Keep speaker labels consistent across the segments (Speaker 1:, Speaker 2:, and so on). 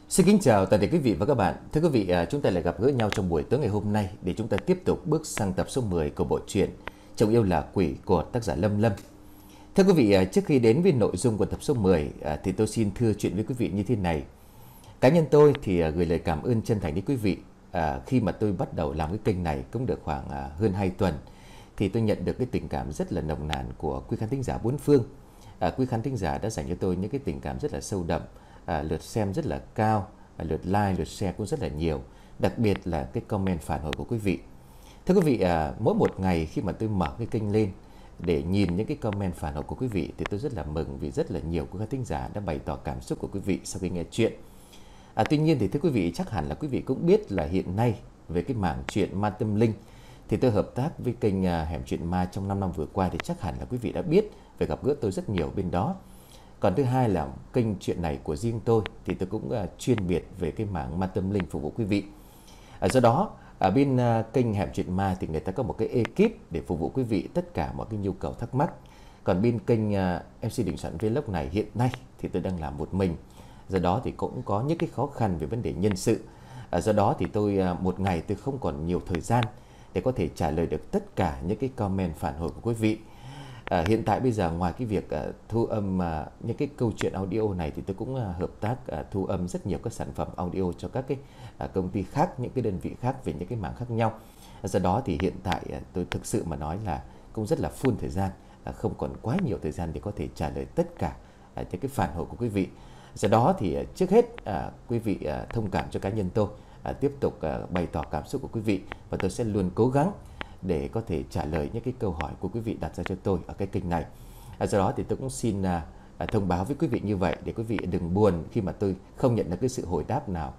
Speaker 1: Xin kính chào toàn thể quý vị và các bạn. Thưa quý vị, chúng ta lại gặp gỡ nhau trong buổi tối ngày hôm nay để chúng ta tiếp tục bước sang tập số 10 của bộ truyện Chồng yêu là quỷ của tác giả Lâm Lâm. Thưa quý vị, trước khi đến với nội dung của tập số 10 thì tôi xin thưa chuyện với quý vị như thế này. Cá nhân tôi thì gửi lời cảm ơn chân thành đến quý vị. Khi mà tôi bắt đầu làm cái kênh này cũng được khoảng hơn 2 tuần thì tôi nhận được cái tình cảm rất là nồng nàn của quý khán thính giả bốn phương. Quý khán thính giả đã dành cho tôi những cái tình cảm rất là sâu đậm. Lượt xem rất là cao, lượt like, lượt share cũng rất là nhiều. Đặc biệt là cái comment phản hồi của quý vị. Thưa quý vị, mỗi một ngày khi mà tôi mở cái kênh lên để nhìn những cái comment phản hồi của quý vị thì tôi rất là mừng vì rất là nhiều quý khán thính giả đã bày tỏ cảm xúc của quý vị sau khi nghe chuyện. Tuy nhiên thì thưa quý vị, chắc hẳn là quý vị cũng biết là hiện nay về cái mảng chuyện ma tâm linh thì tôi hợp tác với kênh Hẻm Chuyện Ma trong 5 năm vừa qua thì chắc hẳn là quý vị đã biết về gặp gỡ tôi rất nhiều bên đó. Còn thứ hai là kênh chuyện này của riêng tôi thì tôi cũng chuyên biệt về cái mảng ma tâm linh phục vụ quý vị. Do đó ở bên kênh Hẻm Chuyện Ma thì người ta có một cái ekip để phục vụ quý vị tất cả mọi cái nhu cầu thắc mắc. Còn bên kênh MC Đình Soạn Vlog này hiện nay thì tôi đang làm một mình. Do đó thì cũng có những cái khó khăn về vấn đề nhân sự. Do đó thì tôi một ngày tôi không còn nhiều thời gian để có thể trả lời được tất cả những cái comment phản hồi của quý vị. Hiện tại bây giờ ngoài cái việc thu âm những cái câu chuyện audio này thì tôi cũng hợp tác thu âm rất nhiều các sản phẩm audio cho các cái công ty khác, những cái đơn vị khác về những cái mảng khác nhau. Do đó thì hiện tại tôi thực sự mà nói là cũng rất là full thời gian, không còn quá nhiều thời gian để có thể trả lời tất cả những cái phản hồi của quý vị. Do đó thì trước hết quý vị thông cảm cho cá nhân tôi, tiếp tục bày tỏ cảm xúc của quý vị và tôi sẽ luôn cố gắng để có thể trả lời những cái câu hỏi của quý vị đặt ra cho tôi ở cái kênh này. Do đó thì tôi cũng xin thông báo với quý vị như vậy để quý vị đừng buồn khi mà tôi không nhận được cái sự hồi đáp nào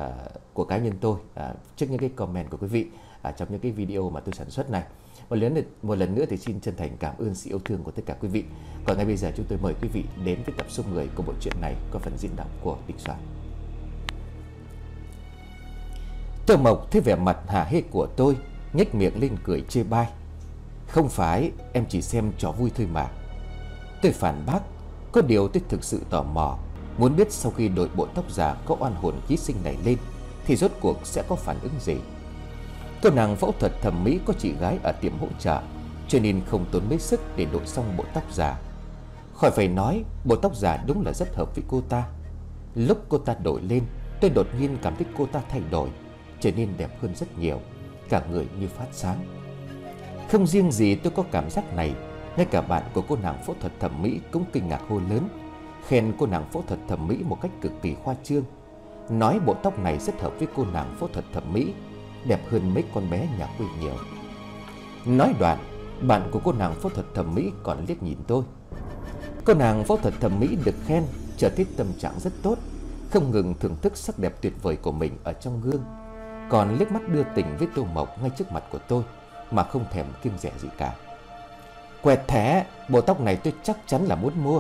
Speaker 1: của cá nhân tôi trước những cái comment của quý vị trong những cái video mà tôi sản xuất này. Một lần nữa thì xin chân thành cảm ơn sự yêu thương của tất cả quý vị. Còn ngay bây giờ chúng tôi mời quý vị đến với tập số 10 của bộ truyện này có phần diễn đọc của Đình Soạn. Tô Mộc thấy vẻ mặt hả hê của tôi, nhếch miệng lên cười chê bai. Không phải, em chỉ xem trò vui thôi mà. Tôi phản bác, có điều tôi thực sự tò mò, muốn biết sau khi đội bộ tóc giả có oan hồn ký sinh này lên thì rốt cuộc sẽ có phản ứng gì. Cô nàng phẫu thuật thẩm mỹ có chị gái ở tiệm hỗ trợ, cho nên không tốn mấy sức để đội xong bộ tóc giả. Khỏi phải nói, bộ tóc giả đúng là rất hợp với cô ta. Lúc cô ta đội lên, tôi đột nhiên cảm thấy cô ta thay đổi, trở nên đẹp hơn rất nhiều, cả người như phát sáng. Không riêng gì tôi có cảm giác này, ngay cả bạn của cô nàng phẫu thuật thẩm mỹ cũng kinh ngạc hô lớn, khen cô nàng phẫu thuật thẩm mỹ một cách cực kỳ khoa trương, nói bộ tóc này rất hợp với cô nàng phẫu thuật thẩm mỹ, đẹp hơn mấy con bé nhà quê nhiều. Nói đoạn, bạn của cô nàng phẫu thuật thẩm mỹ còn liếc nhìn tôi. Cô nàng phẫu thuật thẩm mỹ được khen, trở thấy tâm trạng rất tốt, không ngừng thưởng thức sắc đẹp tuyệt vời của mình ở trong gương, còn liếc mắt đưa tình với Tô Mộc ngay trước mặt của tôi mà không thèm kiêng dè gì cả. Quẹt thẻ, bộ tóc này tôi chắc chắn là muốn mua.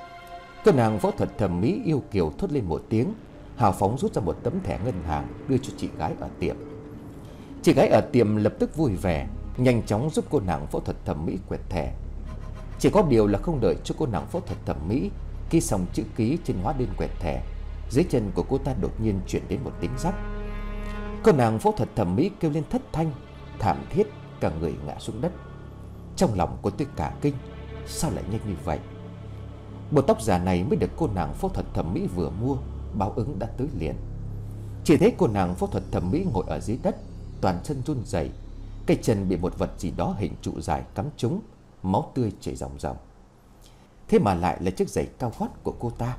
Speaker 1: Cô nàng phẫu thuật thẩm mỹ yêu kiều thốt lên một tiếng, hào phóng rút ra một tấm thẻ ngân hàng đưa cho chị gái ở tiệm. Chị gái ở tiệm lập tức vui vẻ, nhanh chóng giúp cô nàng phẫu thuật thẩm mỹ quẹt thẻ. Chỉ có điều là không đợi cho cô nàng phẫu thuật thẩm mỹ ký xong chữ ký trên hóa đơn quẹt thẻ, dưới chân của cô ta đột nhiên chuyển đến một tiếng rắc. Cô nàng phẫu thuật thẩm mỹ kêu lên thất thanh, thảm thiết, cả người ngã xuống đất. Trong lòng của tôi cả kinh, sao lại nhanh như vậy? Bộ tóc giả này mới được cô nàng phẫu thuật thẩm mỹ vừa mua, báo ứng đã tới liền. Chỉ thấy cô nàng phẫu thuật thẩm mỹ ngồi ở dưới đất, toàn thân run rẩy, cái chân bị một vật gì đó hình trụ dài cắm trúng, máu tươi chảy ròng ròng. Thế mà lại là chiếc giày cao gót của cô ta.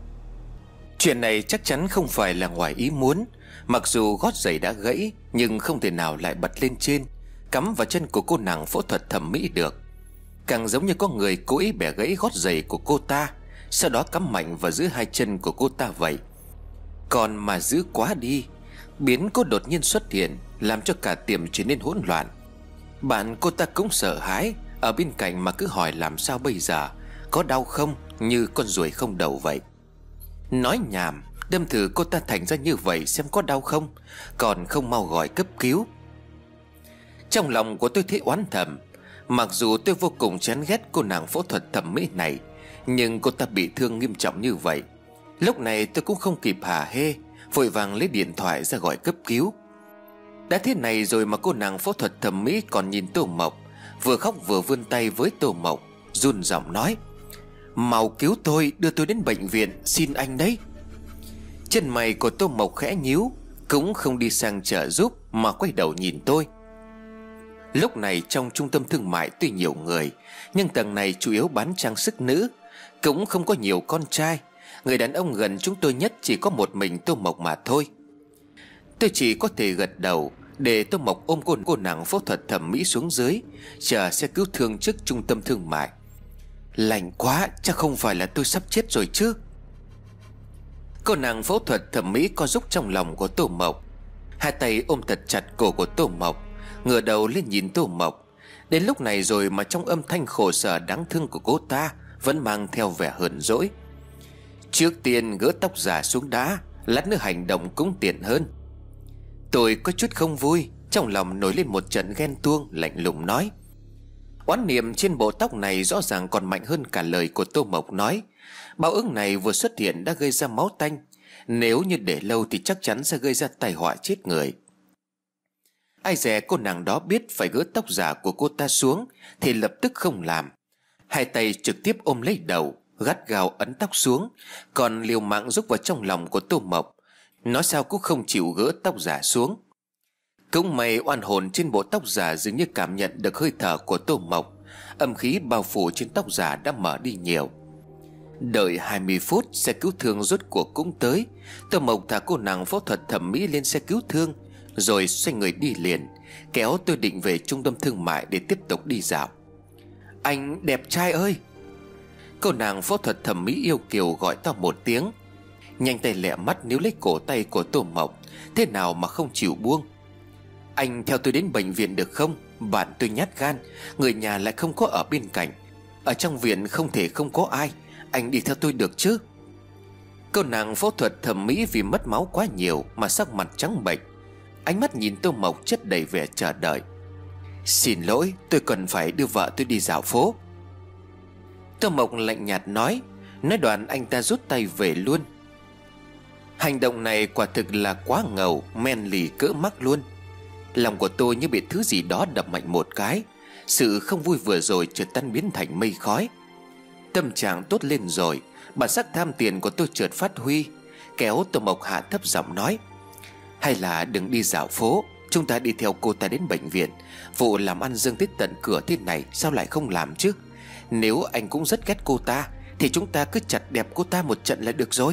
Speaker 2: Chuyện này chắc chắn không phải là ngoài ý muốn. Mặc dù gót giày đã gãy, nhưng không thể nào lại bật lên trên, cắm vào chân của cô nàng phẫu thuật thẩm mỹ được. Càng giống như có người cố ý bẻ gãy gót giày của cô ta, sau đó cắm mạnh vào giữa hai chân của cô ta vậy. Còn mà giữ quá đi, biến cố đột nhiên xuất hiện, làm cho cả tiệm trở nên hỗn loạn. Bạn cô ta cũng sợ hãi, ở bên cạnh mà cứ hỏi làm sao bây giờ, có đau không, như con ruồi không đầu vậy. Nói nhảm, đâm thử cô ta thành ra như vậy xem có đau không, còn không mau gọi cấp cứu. Trong lòng của tôi thấy oán thầm. Mặc dù tôi vô cùng chán ghét cô nàng phẫu thuật thẩm mỹ này, nhưng cô ta bị thương nghiêm trọng như vậy, lúc này tôi cũng không kịp hả hê, vội vàng lấy điện thoại ra gọi cấp cứu. Đã thế này rồi mà cô nàng phẫu thuật thẩm mỹ còn nhìn Tô Mộc, vừa khóc vừa vươn tay với Tô Mộc, run giọng nói: "Mau cứu tôi, đưa tôi đến bệnh viện, xin anh đấy." Chân mày của Tô Mộc khẽ nhíu, cũng không đi sang trợ giúp mà quay đầu nhìn tôi. Lúc này trong trung tâm thương mại tuy nhiều người, nhưng tầng này chủ yếu bán trang sức nữ, cũng không có nhiều con trai. Người đàn ông gần chúng tôi nhất chỉ có một mình Tô Mộc mà thôi. Tôi chỉ có thể gật đầu để Tô Mộc ôm cô nàng phẫu thuật thẩm mỹ xuống dưới, chờ xe cứu thương trước trung tâm thương mại. Lạnh quá, chắc không phải là tôi sắp chết rồi chứ? Cô nàng phẫu thuật thẩm mỹ co rúm trong lòng của Tô Mộc, hai tay ôm thật chặt cổ của Tô Mộc, ngửa đầu lên nhìn Tô Mộc. Đến lúc này rồi mà trong âm thanh khổ sở đáng thương của cô ta vẫn mang theo vẻ hờn dỗi: "Trước tiên gỡ tóc giả xuống đã, lát nữa hành động cũng tiện hơn." Tôi có chút không vui, trong lòng nổi lên một trận ghen tuông, lạnh lùng nói: "Oán niệm trên bộ tóc này rõ ràng còn mạnh hơn cả lời của Tô Mộc nói. Báo ứng này vừa xuất hiện đã gây ra máu tanh, nếu như để lâu thì chắc chắn sẽ gây ra tai họa chết người." Ai dè cô nàng đó biết phải gỡ tóc giả của cô ta xuống thì lập tức không làm, hai tay trực tiếp ôm lấy đầu, gắt gao ấn tóc xuống, còn liều mạng rúc vào trong lòng của Tô Mộc, nói sao cũng không chịu gỡ tóc giả xuống. Cũng may oan hồn trên bộ tóc giả dường như cảm nhận được hơi thở của Tô Mộc, âm khí bao phủ trên tóc giả đã mở đi nhiều. Đợi 20 phút, xe cứu thương rốt cuộc cũng tới. Tô Mộc thả cô nàng phẫu thuật thẩm mỹ lên xe cứu thương, rồi xoay người đi liền, kéo tôi định về trung tâm thương mại để tiếp tục đi dạo. "Anh đẹp trai ơi!" Cô nàng phẫu thuật thẩm mỹ yêu kiều gọi to một tiếng, nhanh tay lẹ mắt níu lấy cổ tay của Tô Mộc, thế nào mà không chịu buông. "Anh theo tôi đến bệnh viện được không? Bạn tôi nhát gan, người nhà lại không có ở bên cạnh, ở trong viện không thể không có ai, anh đi theo tôi được chứ?" Cô nàng phẫu thuật thẩm mỹ vì mất máu quá nhiều mà sắc mặt trắng bệch, ánh mắt nhìn Tô Mộc chất đầy vẻ chờ đợi. "Xin lỗi, tôi cần phải đưa vợ tôi đi dạo phố." Tô Mộc lạnh nhạt nói đoạn anh ta rút tay về luôn. Hành động này quả thực là quá ngầu, men lì cỡ mắc luôn. Lòng của tôi như bị thứ gì đó đập mạnh một cái, sự không vui vừa rồi chợt tan biến thành mây khói. Tâm trạng tốt lên rồi, bản sắc tham tiền của tôi chợt phát huy, kéo Tô Mộc hạ thấp giọng nói: "Hay là đừng đi dạo phố, chúng ta đi theo cô ta đến bệnh viện. Vụ làm ăn dâng tới tận cửa thế này sao lại không làm chứ? Nếu anh cũng rất ghét cô ta thì chúng ta cứ chặt đẹp cô ta một trận là được rồi."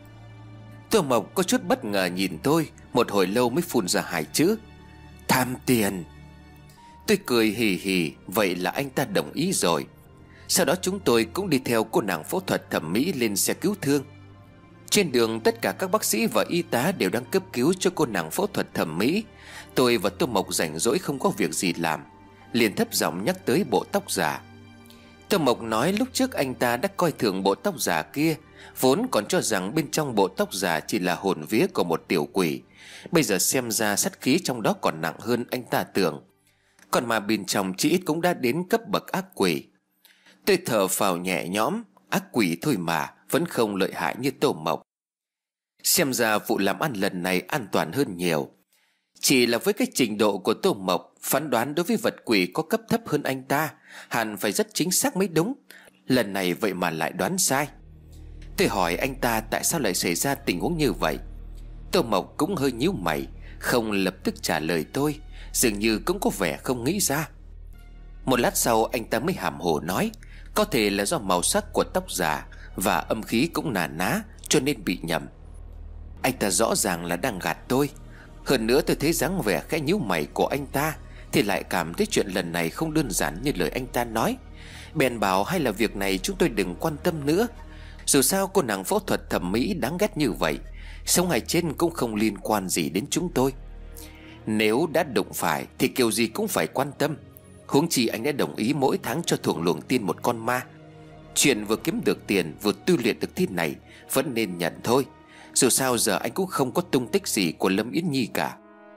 Speaker 2: Tô Mộc có chút bất ngờ nhìn tôi, một hồi lâu mới phun ra hai chữ: "Tham tiền." Tôi cười hì hì, vậy là anh ta đồng ý rồi. Sau đó chúng tôi cũng đi theo cô nàng phẫu thuật thẩm mỹ lên xe cứu thương. Trên đường tất cả các bác sĩ và y tá đều đang cấp cứu cho cô nàng phẫu thuật thẩm mỹ. Tôi và Tô Mộc rảnh rỗi không có việc gì làm, liền thấp giọng nhắc tới bộ tóc giả. Tô Mộc nói lúc trước anh ta đã coi thường bộ tóc giả kia, vốn còn cho rằng bên trong bộ tóc giả chỉ là hồn vía của một tiểu quỷ. Bây giờ xem ra sát khí trong đó còn nặng hơn anh ta tưởng, còn mà bên trong chỉ ít cũng đã đến cấp bậc ác quỷ. Tôi thở phào nhẹ nhõm, ác quỷ thôi mà, vẫn không lợi hại như Tô Mộc. Xem ra vụ làm ăn lần này an toàn hơn nhiều. Chỉ là với cái trình độ của Tô Mộc, phán đoán đối với vật quỷ có cấp thấp hơn anh ta hẳn phải rất chính xác mới đúng. Lần này vậy mà lại đoán sai. Tôi hỏi anh ta tại sao lại xảy ra tình huống như vậy. Tô Mộc cũng hơi nhíu mày, không lập tức trả lời tôi, dường như cũng có vẻ không nghĩ ra. Một lát sau anh ta mới hàm hồ nói có thể là do màu sắc của tóc giả và âm khí cũng nà ná cho nên bị nhầm. Anh ta rõ ràng là đang gạt tôi. Hơn nữa tôi thấy dáng vẻ khẽ nhíu mày của anh ta thì lại cảm thấy chuyện lần này không đơn giản như lời anh ta nói. Bèn bảo hay là việc này chúng tôi đừng quan tâm nữa. Dù sao cô nàng phẫu thuật thẩm mỹ đáng ghét như vậy, sống hay chết cũng không liên quan gì đến chúng tôi. Nếu đã đụng phải thì kiểu gì cũng phải quan tâm. Huống chi anh đã đồng ý mỗi tháng cho Thuồng Luồng Tiên một con ma. Chuyện vừa kiếm được tiền vừa tu luyện được thế này vẫn nên nhận thôi. Dù sao giờ anh cũng không có tung tích gì của Lâm Yến Nhi cả.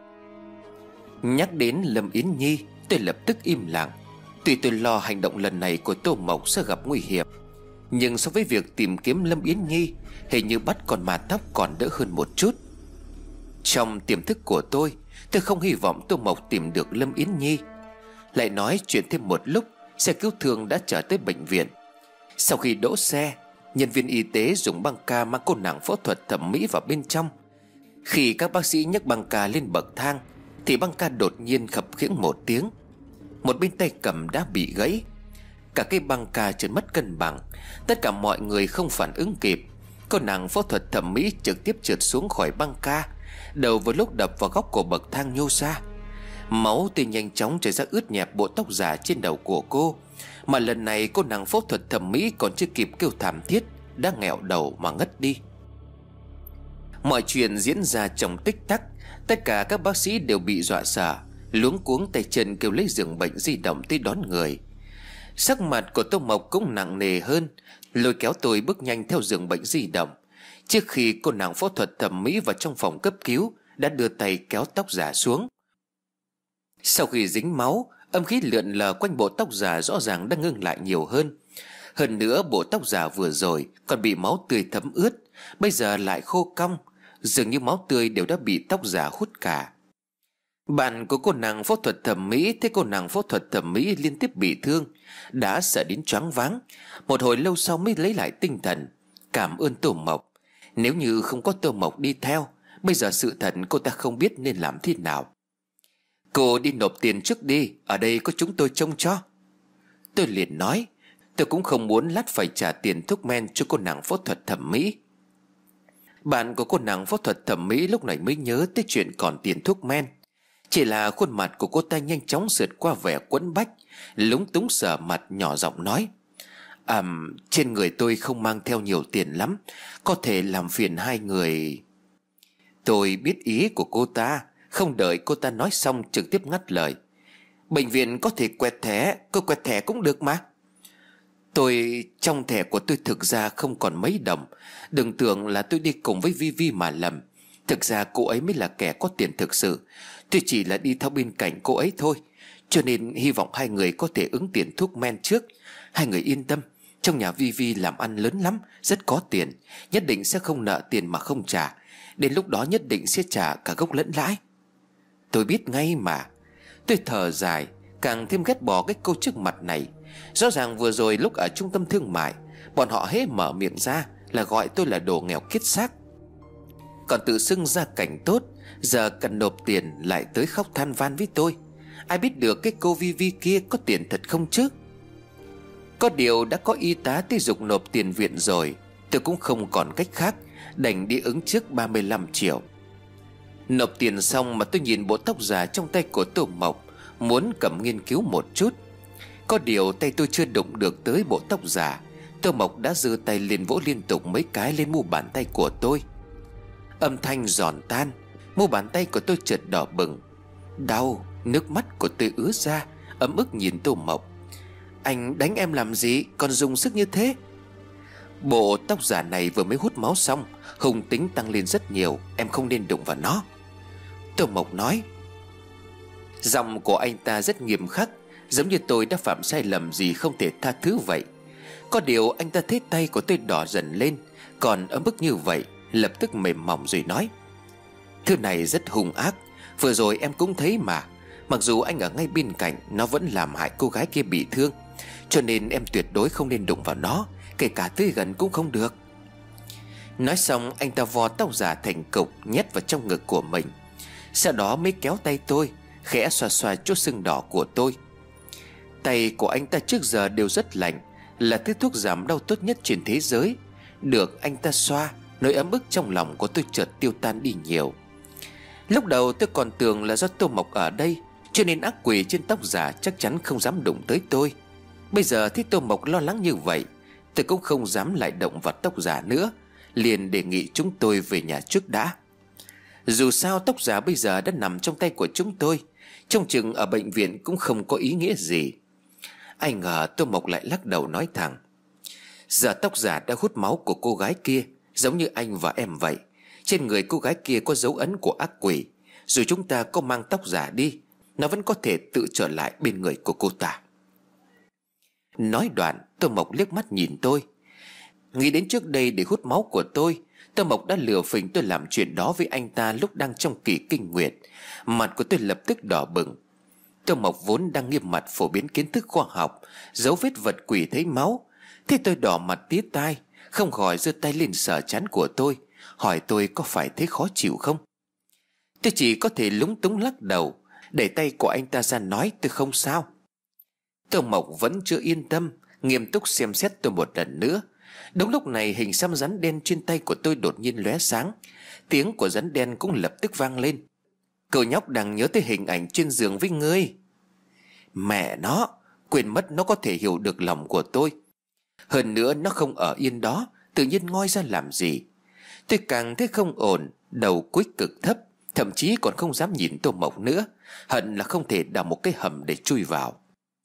Speaker 2: Nhắc đến Lâm Yến Nhi, tôi lập tức im lặng. Tuy tôi lo hành động lần này của Tô Mộc sẽ gặp nguy hiểm, nhưng so với việc tìm kiếm Lâm Yến Nhi, hình như bắt con ma tóc còn đỡ hơn một chút. Trong tiềm thức của tôi không hy vọng Tô Mộc tìm được Lâm Yến Nhi. Lại nói chuyện thêm một lúc, xe cứu thương đã trở tới bệnh viện. Sau khi đỗ xe, nhân viên y tế dùng băng ca mang cô nàng phẫu thuật thẩm mỹ vào bên trong. Khi các bác sĩ nhấc băng ca lên bậc thang thì băng ca đột nhiên khập khiễng một tiếng. Một bên tay cầm đã bị gãy. Cả cái băng ca trượt mất cân bằng. Tất cả mọi người không phản ứng kịp. Cô nàng phẫu thuật thẩm mỹ trực tiếp trượt xuống khỏi băng ca, đầu vừa lúc đập vào góc của bậc thang nhô ra. Máu thì nhanh chóng chảy ra ướt nhẹp bộ tóc giả trên đầu của cô. Mà lần này cô nàng phẫu thuật thẩm mỹ còn chưa kịp kêu thảm thiết đã nghẹo đầu mà ngất đi. Mọi chuyện diễn ra trong tích tắc. Tất cả các bác sĩ đều bị dọa sợ, luống cuống tay chân kêu lấy giường bệnh di động tới đón người. Sắc mặt của Tô Mộc cũng nặng nề hơn, lôi kéo tôi bước nhanh theo giường bệnh di động. Trước khi cô nàng phẫu thuật thẩm mỹ vào trong phòng cấp cứu, đã đưa tay kéo tóc giả xuống. Sau khi dính máu, âm khí lượn lờ quanh bộ tóc giả rõ ràng đang ngưng lại nhiều hơn. Hơn nữa bộ tóc giả vừa rồi còn bị máu tươi thấm ướt, bây giờ lại khô cong, dường như máu tươi đều đã bị tóc giả hút cả. Bạn của cô nàng phẫu thuật thẩm mỹ thấy cô nàng phẫu thuật thẩm mỹ liên tiếp bị thương, đã sợ đến choáng váng. Một hồi lâu sau mới lấy lại tinh thần. Cảm ơn Tô Mộc. Nếu như không có Tô Mộc đi theo, bây giờ sự thật cô ta không biết nên làm thế nào. Cô đi nộp tiền trước đi, ở đây có chúng tôi trông cho. Tôi liền nói, tôi cũng không muốn lát phải trả tiền thuốc men cho cô nàng phẫu thuật thẩm mỹ. Bạn của cô nàng phẫu thuật thẩm mỹ lúc này mới nhớ tới chuyện còn tiền thuốc men. Chỉ là khuôn mặt của cô ta nhanh chóng sượt qua vẻ quẫn bách, lúng túng sờ mặt nhỏ giọng nói, trên người tôi không mang theo nhiều tiền lắm, có thể làm phiền hai người. Tôi biết ý của cô ta, không đợi cô ta nói xong trực tiếp ngắt lời. Bệnh viện có thể quẹt thẻ, cô quẹt thẻ cũng được mà. Trong thẻ của tôi thực ra không còn mấy đồng. Đừng tưởng là tôi đi cùng với Vi Vi mà lầm. Thực ra cô ấy mới là kẻ có tiền thực sự. Tôi chỉ là đi theo bên cạnh cô ấy thôi. Cho nên hy vọng hai người có thể ứng tiền thuốc men trước. Hai người yên tâm, trong nhà Vi Vi làm ăn lớn lắm, rất có tiền, nhất định sẽ không nợ tiền mà không trả. Đến lúc đó nhất định sẽ trả cả gốc lẫn lãi. Tôi biết ngay mà. Tôi thở dài, càng thêm ghét bỏ cái câu trước mặt này. Rõ ràng vừa rồi lúc ở trung tâm thương mại, bọn họ hễ mở miệng ra là gọi tôi là đồ nghèo kiết xác, còn tự xưng gia cảnh tốt. Giờ cần nộp tiền lại tới khóc than van với tôi. Ai biết được cái cô Vi Vi kia có tiền thật không chứ. Có điều đã có y tá tới giục nộp tiền viện rồi, tôi cũng không còn cách khác, đành đi ứng trước 35 triệu. Nộp tiền xong mà tôi nhìn bộ tóc giả trong tay của Tô Mộc, muốn cầm nghiên cứu một chút. Có điều tay tôi chưa đụng được tới bộ tóc giả, Tô Mộc đã giơ tay lên vỗ liên tục mấy cái lên mu bàn tay của tôi. Âm thanh giòn tan, mu bàn tay của tôi chợt đỏ bừng. Đau, nước mắt của tôi ứa ra, ấm ức nhìn Tô Mộc. Anh đánh em làm gì, còn dùng sức như thế? Bộ tóc giả này vừa mới hút máu xong, hung tính tăng lên rất nhiều, em không nên đụng vào nó. Tô Mộc nói. Giọng của anh ta rất nghiêm khắc, giống như tôi đã phạm sai lầm gì không thể tha thứ vậy. Có điều anh ta thấy tay của tôi đỏ dần lên, còn ấm ức như vậy, lập tức mềm mỏng rồi nói. Thứ này rất hung ác, vừa rồi em cũng thấy mà. Mặc dù anh ở ngay bên cạnh, nó vẫn làm hại cô gái kia bị thương. Cho nên em tuyệt đối không nên đụng vào nó, kể cả tới gần cũng không được. Nói xong anh ta vò tóc giả thành cục nhét vào trong ngực của mình. Sau đó mới kéo tay tôi, khẽ xoa xoa chỗ sưng đỏ của tôi. Tay của anh ta trước giờ đều rất lạnh, là thứ thuốc giảm đau tốt nhất trên thế giới. Được anh ta xoa, nỗi ấm ức trong lòng của tôi chợt tiêu tan đi nhiều. Lúc đầu tôi còn tưởng là do Tô Mộc ở đây, cho nên ác quỷ trên tóc giả chắc chắn không dám đụng tới tôi. Bây giờ thấy Tô Mộc lo lắng như vậy, tôi cũng không dám lại động vào tóc giả nữa, liền đề nghị chúng tôi về nhà trước đã. Dù sao tóc giả bây giờ đã nằm trong tay của chúng tôi, trông chừng ở bệnh viện cũng không có ý nghĩa gì. Ai ngờ Tô Mộc lại lắc đầu nói thẳng. Giờ tóc giả đã hút máu của cô gái kia, giống như anh và em vậy. Trên người cô gái kia có dấu ấn của ác quỷ. Dù chúng ta có mang tóc giả đi, nó vẫn có thể tự trở lại bên người của cô ta. Nói đoạn, Tô Mộc liếc mắt nhìn tôi. Nghĩ đến trước đây để hút máu của tôi Tô Mộc đã lừa phỉnh tôi làm chuyện đó với anh ta lúc đang trong kỳ kinh nguyệt. Mặt của tôi lập tức đỏ bừng. Tô Mộc vốn đang nghiêm mặt phổ biến kiến thức khoa học, dấu vết vật quỷ thấy máu. Thế tôi đỏ mặt tía tai, không khỏi giơ tay lên sờ trán của tôi, hỏi tôi có phải thấy khó chịu không. Tôi chỉ có thể lúng túng lắc đầu, đẩy tay của anh ta ra nói tôi không sao. Tô Mộc vẫn chưa yên tâm, nghiêm túc xem xét tôi một lần nữa. Đúng lúc này hình xăm rắn đen trên tay của tôi đột nhiên lóe sáng. Tiếng của rắn đen cũng lập tức vang lên. Cậu nhóc đang nhớ tới hình ảnh trên giường với ngươi. Mẹ nó, quên mất nó có thể hiểu được lòng của tôi. Hơn nữa nó không ở yên đó, tự nhiên ngoi ra làm gì. Tôi càng thấy không ổn, đầu cúi cực thấp, thậm chí còn không dám nhìn Tô Mộc nữa. Hận là không thể đào một cái hầm để chui vào.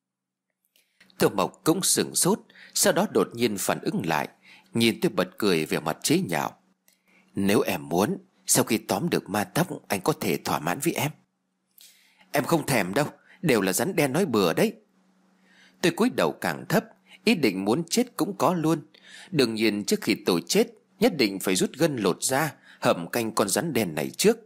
Speaker 2: Tô Mộc cũng sửng sốt, sau đó đột nhiên phản ứng lại, nhìn tôi bật cười về mặt chế nhạo. Nếu em muốn, sau khi tóm được ma tóc, anh có thể thỏa mãn với em. Em không thèm đâu, đều là rắn đen nói bừa đấy. Tôi cúi đầu càng thấp, ý định muốn chết cũng có luôn. Đương nhiên trước khi tôi chết, nhất định phải rút gân lột da, hầm canh con rắn đen này trước.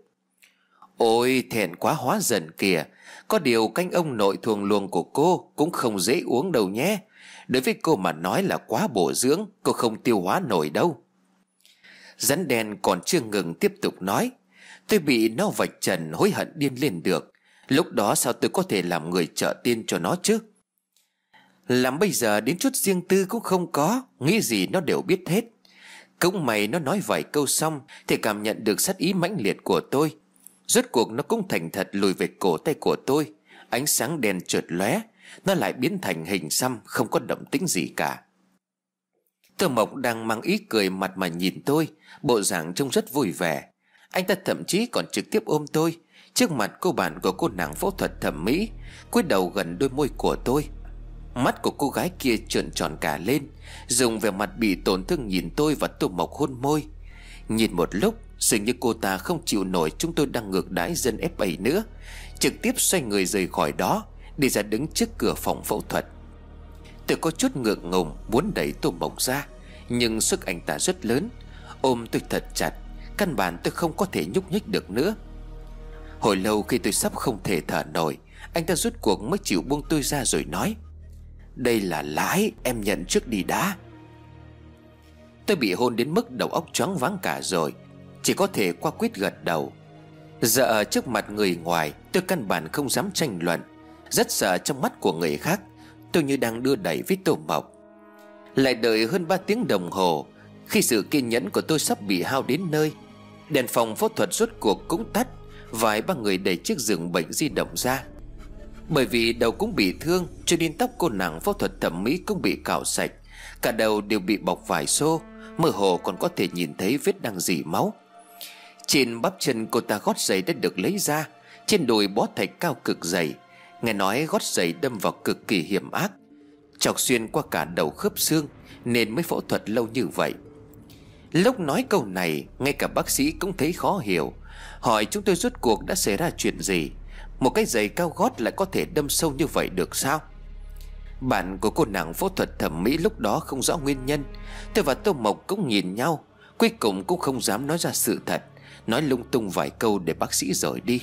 Speaker 2: Ôi thẹn quá hóa dần kìa. Có điều canh ông nội thuồng luồng của cô cũng không dễ uống đâu nhé. Đối với cô mà nói là quá bổ dưỡng, cô không tiêu hóa nổi đâu. Rắn đen còn chưa ngừng tiếp tục nói. Tôi bị nó vạch trần hối hận điên lên được. Lúc đó sao tôi có thể làm người trợ tiên cho nó chứ? Làm bây giờ đến chút riêng tư cũng không có, nghĩ gì nó đều biết hết. Cũng may nó nói vài câu xong thì cảm nhận được sát ý mãnh liệt của tôi. Rốt cuộc nó cũng thành thật lùi về cổ tay của tôi. Ánh sáng đen chợt lóe, nó lại biến thành hình xăm, không có động tĩnh gì cả. Tô Mộc đang mang ý cười mặt mà nhìn tôi, bộ dạng trông rất vui vẻ. Anh ta thậm chí còn trực tiếp ôm tôi trước mặt cô bạn của cô nàng phẫu thuật thẩm mỹ, cúi đầu gần đôi môi của tôi. Mắt của cô gái kia trợn tròn cả lên, dùng vẻ mặt bị tổn thương nhìn tôi và Tô Mộc hôn môi. Nhìn một lúc, dường như cô ta không chịu nổi chúng tôi đang ngược đãi dân FA nữa, trực tiếp xoay người rời khỏi đó, đi ra đứng trước cửa phòng phẫu thuật. Tôi có chút ngượng ngùng muốn đẩy Tô Mộc ra, nhưng sức anh ta rất lớn, ôm tôi thật chặt, căn bản tôi không có thể nhúc nhích được nữa. Hồi lâu khi tôi sắp không thể thở nổi, anh ta rút cuộc mới chịu buông tôi ra rồi nói: Đây là lãi, em nhận trước đi đã. Tôi bị hôn đến mức đầu óc choáng váng cả rồi, chỉ có thể qua quyết gật đầu. Giờ ở trước mặt người ngoài, tôi căn bản không dám tranh luận, rất sợ trong mắt của người khác tôi như đang đưa đẩy với Tô Mộc. Lại đợi hơn 3 tiếng đồng hồ, khi sự kiên nhẫn của tôi sắp bị hao đến nơi, đèn phòng phẫu thuật rốt cuộc cũng tắt. Vài ba người đẩy chiếc giường bệnh di động ra. Bởi vì đầu cũng bị thương, cho nên tóc cô nàng phẫu thuật thẩm mỹ cũng bị cạo sạch, cả đầu đều bị bọc vải xô, mơ hồ còn có thể nhìn thấy vết đang rỉ máu. Trên bắp chân cô ta gót giày đã được lấy ra, trên đùi bó thạch cao cực dày. Nghe nói gót giày đâm vào cực kỳ hiểm ác, chọc xuyên qua cả đầu khớp xương, nên mới phẫu thuật lâu như vậy. Lúc nói câu này, ngay cả bác sĩ cũng thấy khó hiểu, hỏi chúng tôi rốt cuộc đã xảy ra chuyện gì. Một cái giày cao gót lại có thể đâm sâu như vậy được sao? Bạn của cô nàng phẫu thuật thẩm mỹ lúc đó không rõ nguyên nhân. Tôi và Tô Mộc cũng nhìn nhau, cuối cùng cũng không dám nói ra sự thật, nói lung tung vài câu để bác sĩ rời đi.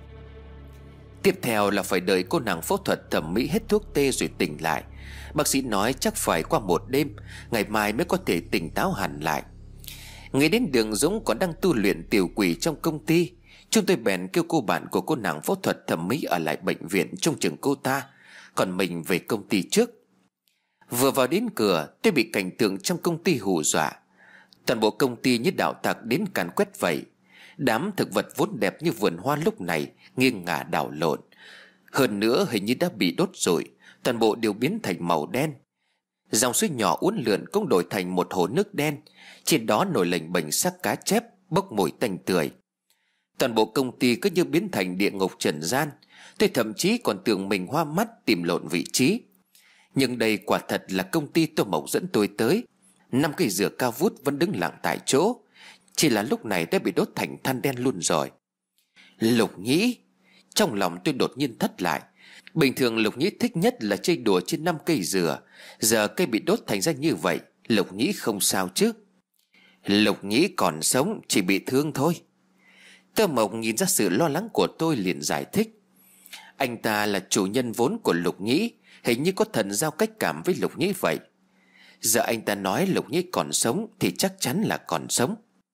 Speaker 2: Tiếp theo là phải đợi cô nàng phẫu thuật thẩm mỹ hết thuốc tê rồi tỉnh lại. Bác sĩ nói chắc phải qua một đêm, ngày mai mới có thể tỉnh táo hẳn lại. Nghĩ đến Đường Dũng còn đang tu luyện tiểu quỷ trong công ty, chúng tôi bèn kêu cô bạn của cô nàng phẫu thuật thẩm mỹ ở lại bệnh viện trông chừng cô ta, còn mình về công ty trước. Vừa vào đến cửa, tôi bị cảnh tượng trong công ty hù dọa. Toàn bộ công ty như đạo tặc đến càn quét vậy. Đám thực vật vốn đẹp như vườn hoa lúc này nghiêng ngả đảo lộn. Hơn nữa hình như đã bị đốt rụi, toàn bộ đều biến thành màu đen. Dòng suối nhỏ uốn lượn cũng đổi thành một hồ nước đen, trên đó nổi lềnh bềnh xác cá chép bốc mùi tanh tưởi. Toàn bộ công ty cứ như biến thành địa ngục trần gian. Tôi thậm chí còn tưởng mình hoa mắt tìm lộn vị trí. Nhưng đây quả thật là công ty Tô Mộc dẫn tôi tới. 5 cây dừa cao vút vẫn đứng lặng tại chỗ, chỉ là lúc này đã bị đốt thành than đen luôn rồi. Lục Nhĩ. Trong lòng tôi đột nhiên thất lại. Bình thường Lục Nhĩ thích nhất là chơi đùa trên 5 cây dừa, giờ cây bị đốt thành ra như vậy, Lục Nhĩ không sao chứ? Lục Nhĩ còn sống, chỉ bị thương thôi. Tơ Mộc nhìn ra sự lo lắng của tôi liền giải thích. Anh ta là chủ nhân vốn của Lục Nhĩ, hình như có thần giao cách cảm với Lục Nhĩ vậy. Giờ anh ta nói Lục Nhĩ còn sống thì chắc chắn là còn sống.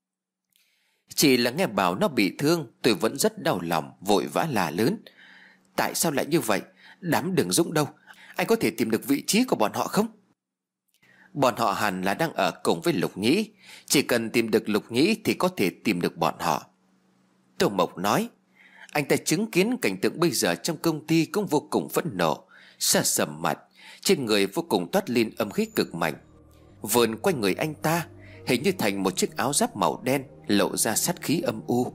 Speaker 2: Chỉ là nghe bảo nó bị thương, tôi vẫn rất đau lòng, vội vã la lớn. Tại sao lại như vậy? Đám Đường Dũng đâu? Anh có thể tìm được vị trí của bọn họ không? Bọn họ hẳn là đang ở cùng với Lục Nhĩ. Chỉ cần tìm được Lục Nhĩ thì có thể tìm được bọn họ. Tô Mộc nói. Anh ta chứng kiến cảnh tượng bây giờ trong công ty cũng vô cùng phẫn nộ, sa sầm mặt, trên người vô cùng toát lên âm khí cực mạnh. Vườn quanh người anh ta hình như thành một chiếc áo giáp màu đen, lộ ra sát khí âm u.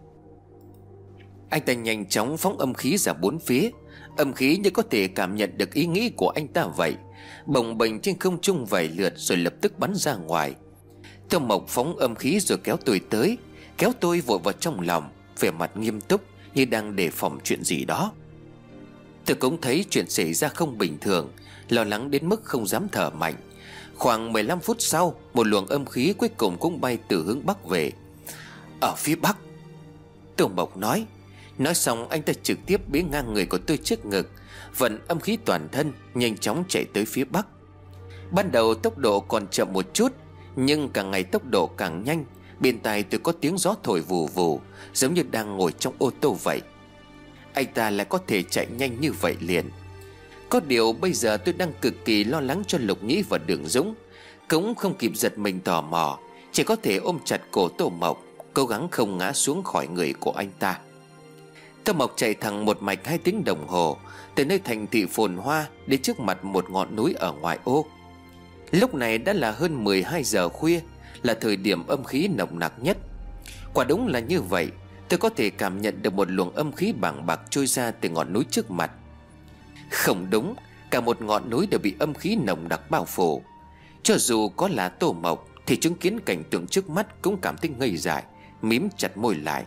Speaker 2: Anh ta nhanh chóng phóng âm khí ra bốn phía. Âm khí như có thể cảm nhận được ý nghĩ của anh ta vậy, bồng bềnh trên không trung vài lượt rồi lập tức bắn ra ngoài. Tô Mộc phóng âm khí rồi kéo tôi tới, kéo tôi vội vào trong lòng, vẻ mặt nghiêm túc như đang đề phòng chuyện gì đó. Tôi cũng thấy chuyện xảy ra không bình thường, lo lắng đến mức không dám thở mạnh. Khoảng 15 phút sau, một luồng âm khí cuối cùng cũng bay từ hướng bắc về. Ở phía bắc, Tô Mộc nói. Nói xong anh ta trực tiếp bế ngang người của tôi trước ngực, vận âm khí toàn thân, nhanh chóng chạy tới phía bắc. Ban đầu tốc độ còn chậm một chút, nhưng càng ngày tốc độ càng nhanh. Bên tai tôi có tiếng gió thổi vù vù, giống như đang ngồi trong ô tô vậy. Anh ta lại có thể chạy nhanh như vậy liền. Có điều bây giờ tôi đang cực kỳ lo lắng cho Lục Nhĩ và Đường Dũng, cũng không kịp giật mình tò mò, chỉ có thể ôm chặt cổ Tô Mộc, cố gắng không ngã xuống khỏi người của anh ta. Tô Mộc chạy thẳng một mạch 2 tiếng đồng hồ, từ nơi thành thị phồn hoa đến trước mặt một ngọn núi ở ngoại ô. Lúc này đã là hơn 12 giờ khuya, là thời điểm âm khí nồng nặc nhất. Quả đúng là như vậy, tôi có thể cảm nhận được một luồng âm khí bàng bạc trôi ra từ ngọn núi trước mặt. Không đúng, cả một ngọn núi đều bị âm khí nồng nặc bao phủ. Cho dù có là Tô Mộc thì chứng kiến cảnh tượng trước mắt cũng cảm thấy ngây dại, mím chặt môi lại.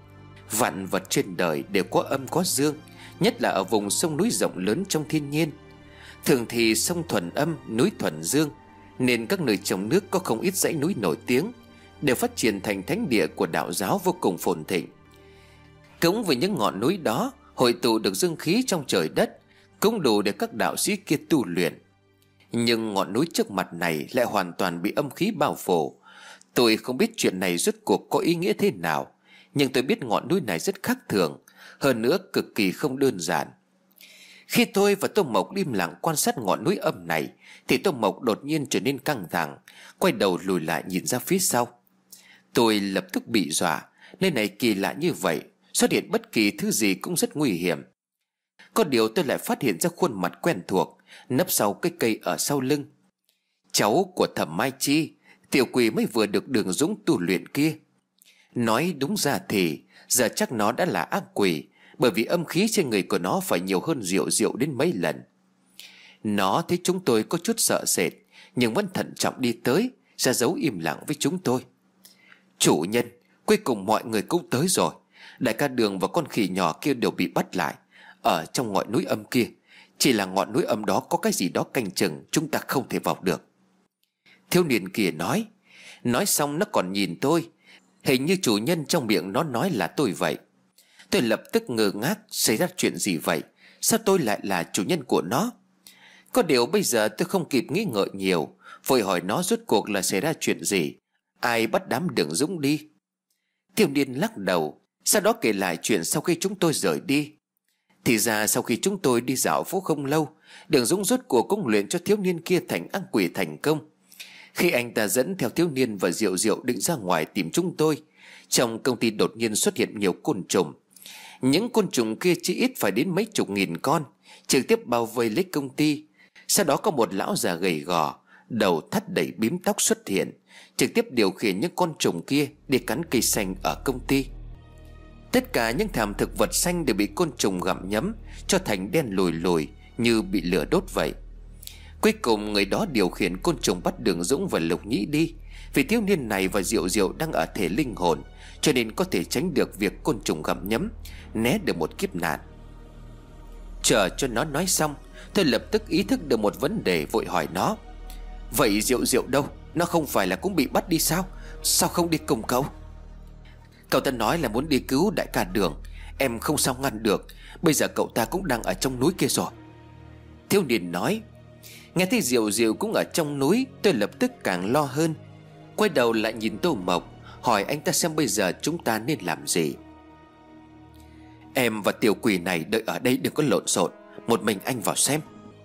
Speaker 2: Vạn vật trên đời đều có âm có dương, nhất là ở vùng sông núi rộng lớn trong thiên nhiên. Thường thì sông thuần âm, núi thuần dương, nên các nơi trong nước có không ít dãy núi nổi tiếng đều phát triển thành thánh địa của đạo giáo vô cùng phồn thịnh. Cũng vì những ngọn núi đó hội tụ được dương khí trong trời đất, cũng đủ để các đạo sĩ kia tu luyện. Nhưng ngọn núi trước mặt này lại hoàn toàn bị âm khí bao phủ. Tôi không biết chuyện này rốt cuộc có ý nghĩa thế nào, nhưng tôi biết ngọn núi này rất khác thường, hơn nữa cực kỳ không đơn giản. Khi tôi và Tô Mộc im lặng quan sát ngọn núi âm này thì Tô Mộc đột nhiên trở nên căng thẳng, quay đầu lùi lại nhìn ra phía sau. Tôi lập tức bị dọa. Nơi này kỳ lạ như vậy, xuất hiện bất kỳ thứ gì cũng rất nguy hiểm. Có điều tôi lại phát hiện ra khuôn mặt quen thuộc nấp sau cái cây ở sau lưng. Cháu của Thẩm Mai Chi, tiểu quỷ mới vừa được Đường Dũng tu luyện kia. Nói đúng ra thì giờ chắc nó đã là ác quỷ, bởi vì âm khí trên người của nó phải nhiều hơn Diệu Diệu đến mấy lần. Nó thấy chúng tôi có chút sợ sệt, nhưng vẫn thận trọng đi tới, ra dấu im lặng với chúng tôi. Chủ nhân, cuối cùng mọi người cũng tới rồi. Đại ca Đường và con khỉ nhỏ kia đều bị bắt lại ở trong ngọn núi âm kia. Chỉ là ngọn núi âm đó có cái gì đó canh chừng, chúng ta không thể vào được. Thiếu niên kia nói. Nói xong nó còn nhìn tôi, hình như chủ nhân trong miệng nó nói là tôi vậy. Tôi lập tức ngơ ngác, xảy ra chuyện gì vậy? Sao tôi lại là chủ nhân của nó? Có điều bây giờ tôi không kịp nghĩ ngợi nhiều, vội hỏi nó rốt cuộc là xảy ra chuyện gì, ai bắt đám Đường Dũng đi. Thiếu niên lắc đầu, sau đó kể lại chuyện sau khi chúng tôi rời đi. Thì ra sau khi chúng tôi đi dạo phố không lâu, Đường Dũng rốt cuộc cũng luyện cho thiếu niên kia thành ác quỷ thành công. Khi anh ta dẫn theo thiếu niên và Diệu Diệu định ra ngoài tìm chúng tôi, trong công ty đột nhiên xuất hiện nhiều côn trùng. Những côn trùng kia chỉ ít phải đến mấy chục nghìn con, trực tiếp bao vây lấy công ty. Sau đó có một lão già gầy gò, đầu thắt đầy bím tóc xuất hiện, trực tiếp điều khiển những con trùng kia đi cắn cây xanh ở công ty. Tất cả những thảm thực vật xanh đều bị côn trùng gặm nhấm cho thành đen lùi lùi như bị lửa đốt vậy. Cuối cùng người đó điều khiển côn trùng bắt Đường Dũng và Lục Nhĩ đi. Vì thiếu niên này và Diệu Diệu đang ở thể linh hồn, cho nên có thể tránh được việc côn trùng gặm nhấm, né được một kiếp nạn. Chờ cho nó nói xong, tôi lập tức ý thức được một vấn đề, vội hỏi nó. Vậy Diệu Diệu đâu? Nó không phải là cũng bị bắt đi sao? Sao không đi cùng cậu? Cậu ta nói là muốn đi cứu đại ca Đường. Em không sao ngăn được. Bây giờ cậu ta cũng đang ở trong núi kia rồi. Thiếu niên nói. Nghe thấy Diệu Diệu cũng ở trong núi, tôi lập tức càng lo hơn. Quay đầu lại nhìn Tô Mộc, hỏi anh ta xem bây giờ chúng ta nên làm gì. Em và tiểu quỷ này đợi ở đây đừng có lộn xộn. Một mình anh vào xem.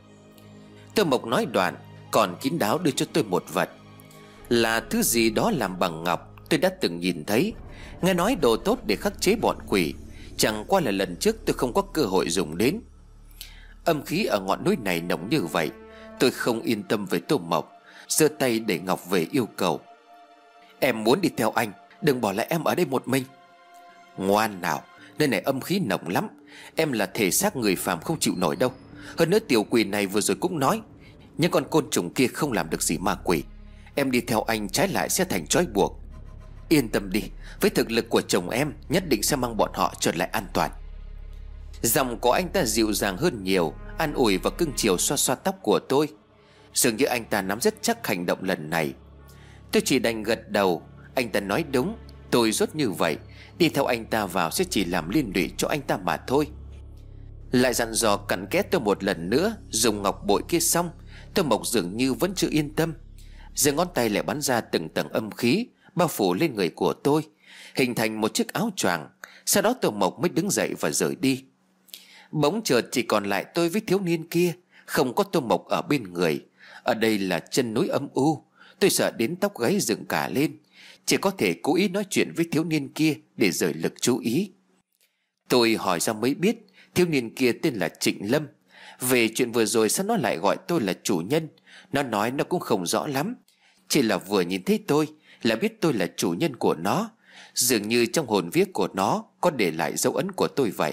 Speaker 2: Tô Mộc nói đoạn còn kín đáo đưa cho tôi một vật. Là thứ gì đó làm bằng ngọc. Tôi đã từng nhìn thấy. Nghe nói đồ tốt để khắc chế bọn quỷ. Chẳng qua là lần trước tôi không có cơ hội dùng đến. Âm khí ở ngọn núi này nồng như vậy, tôi không yên tâm với Tô Mộc, giơ tay để ngọc về yêu cầu. Em muốn đi theo anh, đừng bỏ lại em ở đây một mình. Ngoan nào, nơi này âm khí nồng lắm. Em là thể xác người phàm không chịu nổi đâu. Hơn nữa tiểu quỷ này vừa rồi cũng nói những con côn trùng kia không làm được gì ma quỷ. Em đi theo anh trái lại sẽ thành trói buộc. Yên tâm đi, với thực lực của chồng em nhất định sẽ mang bọn họ trở lại an toàn. Giọng của anh ta dịu dàng hơn nhiều, an ủi và cưng chiều xoa xoa tóc của tôi. Dường như anh ta nắm rất chắc hành động lần này. Tôi chỉ đành gật đầu. Anh ta nói đúng. Tôi rốt như vậy, đi theo anh ta vào sẽ chỉ làm liên lụy cho anh ta mà thôi. Lại dặn dò cặn kẽ tôi một lần nữa. Dùng ngọc bội kia xong, Tô Mộc dường như vẫn chưa yên tâm. Giơ ngón tay lại bắn ra từng tầng âm khí bao phủ lên người của tôi, hình thành một chiếc áo choàng. Sau đó Tô Mộc mới đứng dậy và rời đi. Bỗng chợt chỉ còn lại tôi với thiếu niên kia, không có Tô Mộc ở bên người. Ở đây là chân núi âm u. Tôi sợ đến tóc gáy dựng cả lên. Chỉ có thể cố ý nói chuyện với thiếu niên kia để rời lực chú ý. Tôi hỏi ra mới biết thiếu niên kia tên là Trịnh Lâm. Về chuyện vừa rồi sao nó lại gọi tôi là chủ nhân? Nó nói nó cũng không rõ lắm, chỉ là vừa nhìn thấy tôi là biết tôi là chủ nhân của nó. Dường như trong hồn viết của nó có để lại dấu ấn của tôi vậy.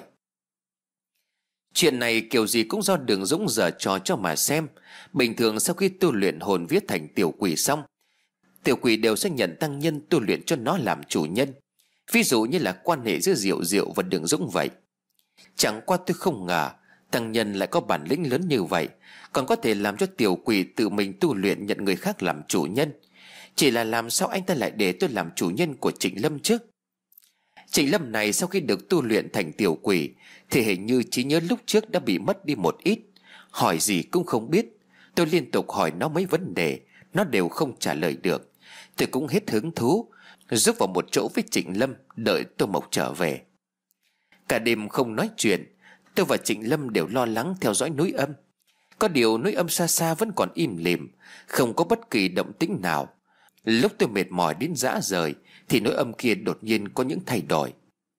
Speaker 2: Chuyện này kiểu gì cũng do Đường Dũng giở trò cho mà xem. Bình thường sau khi tu luyện hồn viết thành tiểu quỷ xong, tiểu quỷ đều sẽ nhận tăng nhân tu luyện cho nó làm chủ nhân. Ví dụ như là quan hệ giữa Diệu Diệu và Đường Dũng vậy. Chẳng qua tôi không ngờ tăng nhân lại có bản lĩnh lớn như vậy, còn có thể làm cho tiểu quỷ tự mình tu luyện nhận người khác làm chủ nhân. Chỉ là làm sao anh ta lại để tôi làm chủ nhân của Trịnh Lâm chứ? Trịnh Lâm này sau khi được tu luyện thành tiểu quỷ thì hình như trí nhớ lúc trước đã bị mất đi một ít. Hỏi gì cũng không biết. Tôi liên tục hỏi nó mấy vấn đề, nó đều không trả lời được. Tôi cũng hết hứng thú, rút vào một chỗ với Trịnh Lâm đợi Tô Mộc trở về. Cả đêm không nói chuyện, tôi và Trịnh Lâm đều lo lắng theo dõi núi âm. Có điều núi âm xa xa vẫn còn im lìm, không có bất kỳ động tĩnh nào. Lúc tôi mệt mỏi đến rã rời thì núi âm kia đột nhiên có những thay đổi.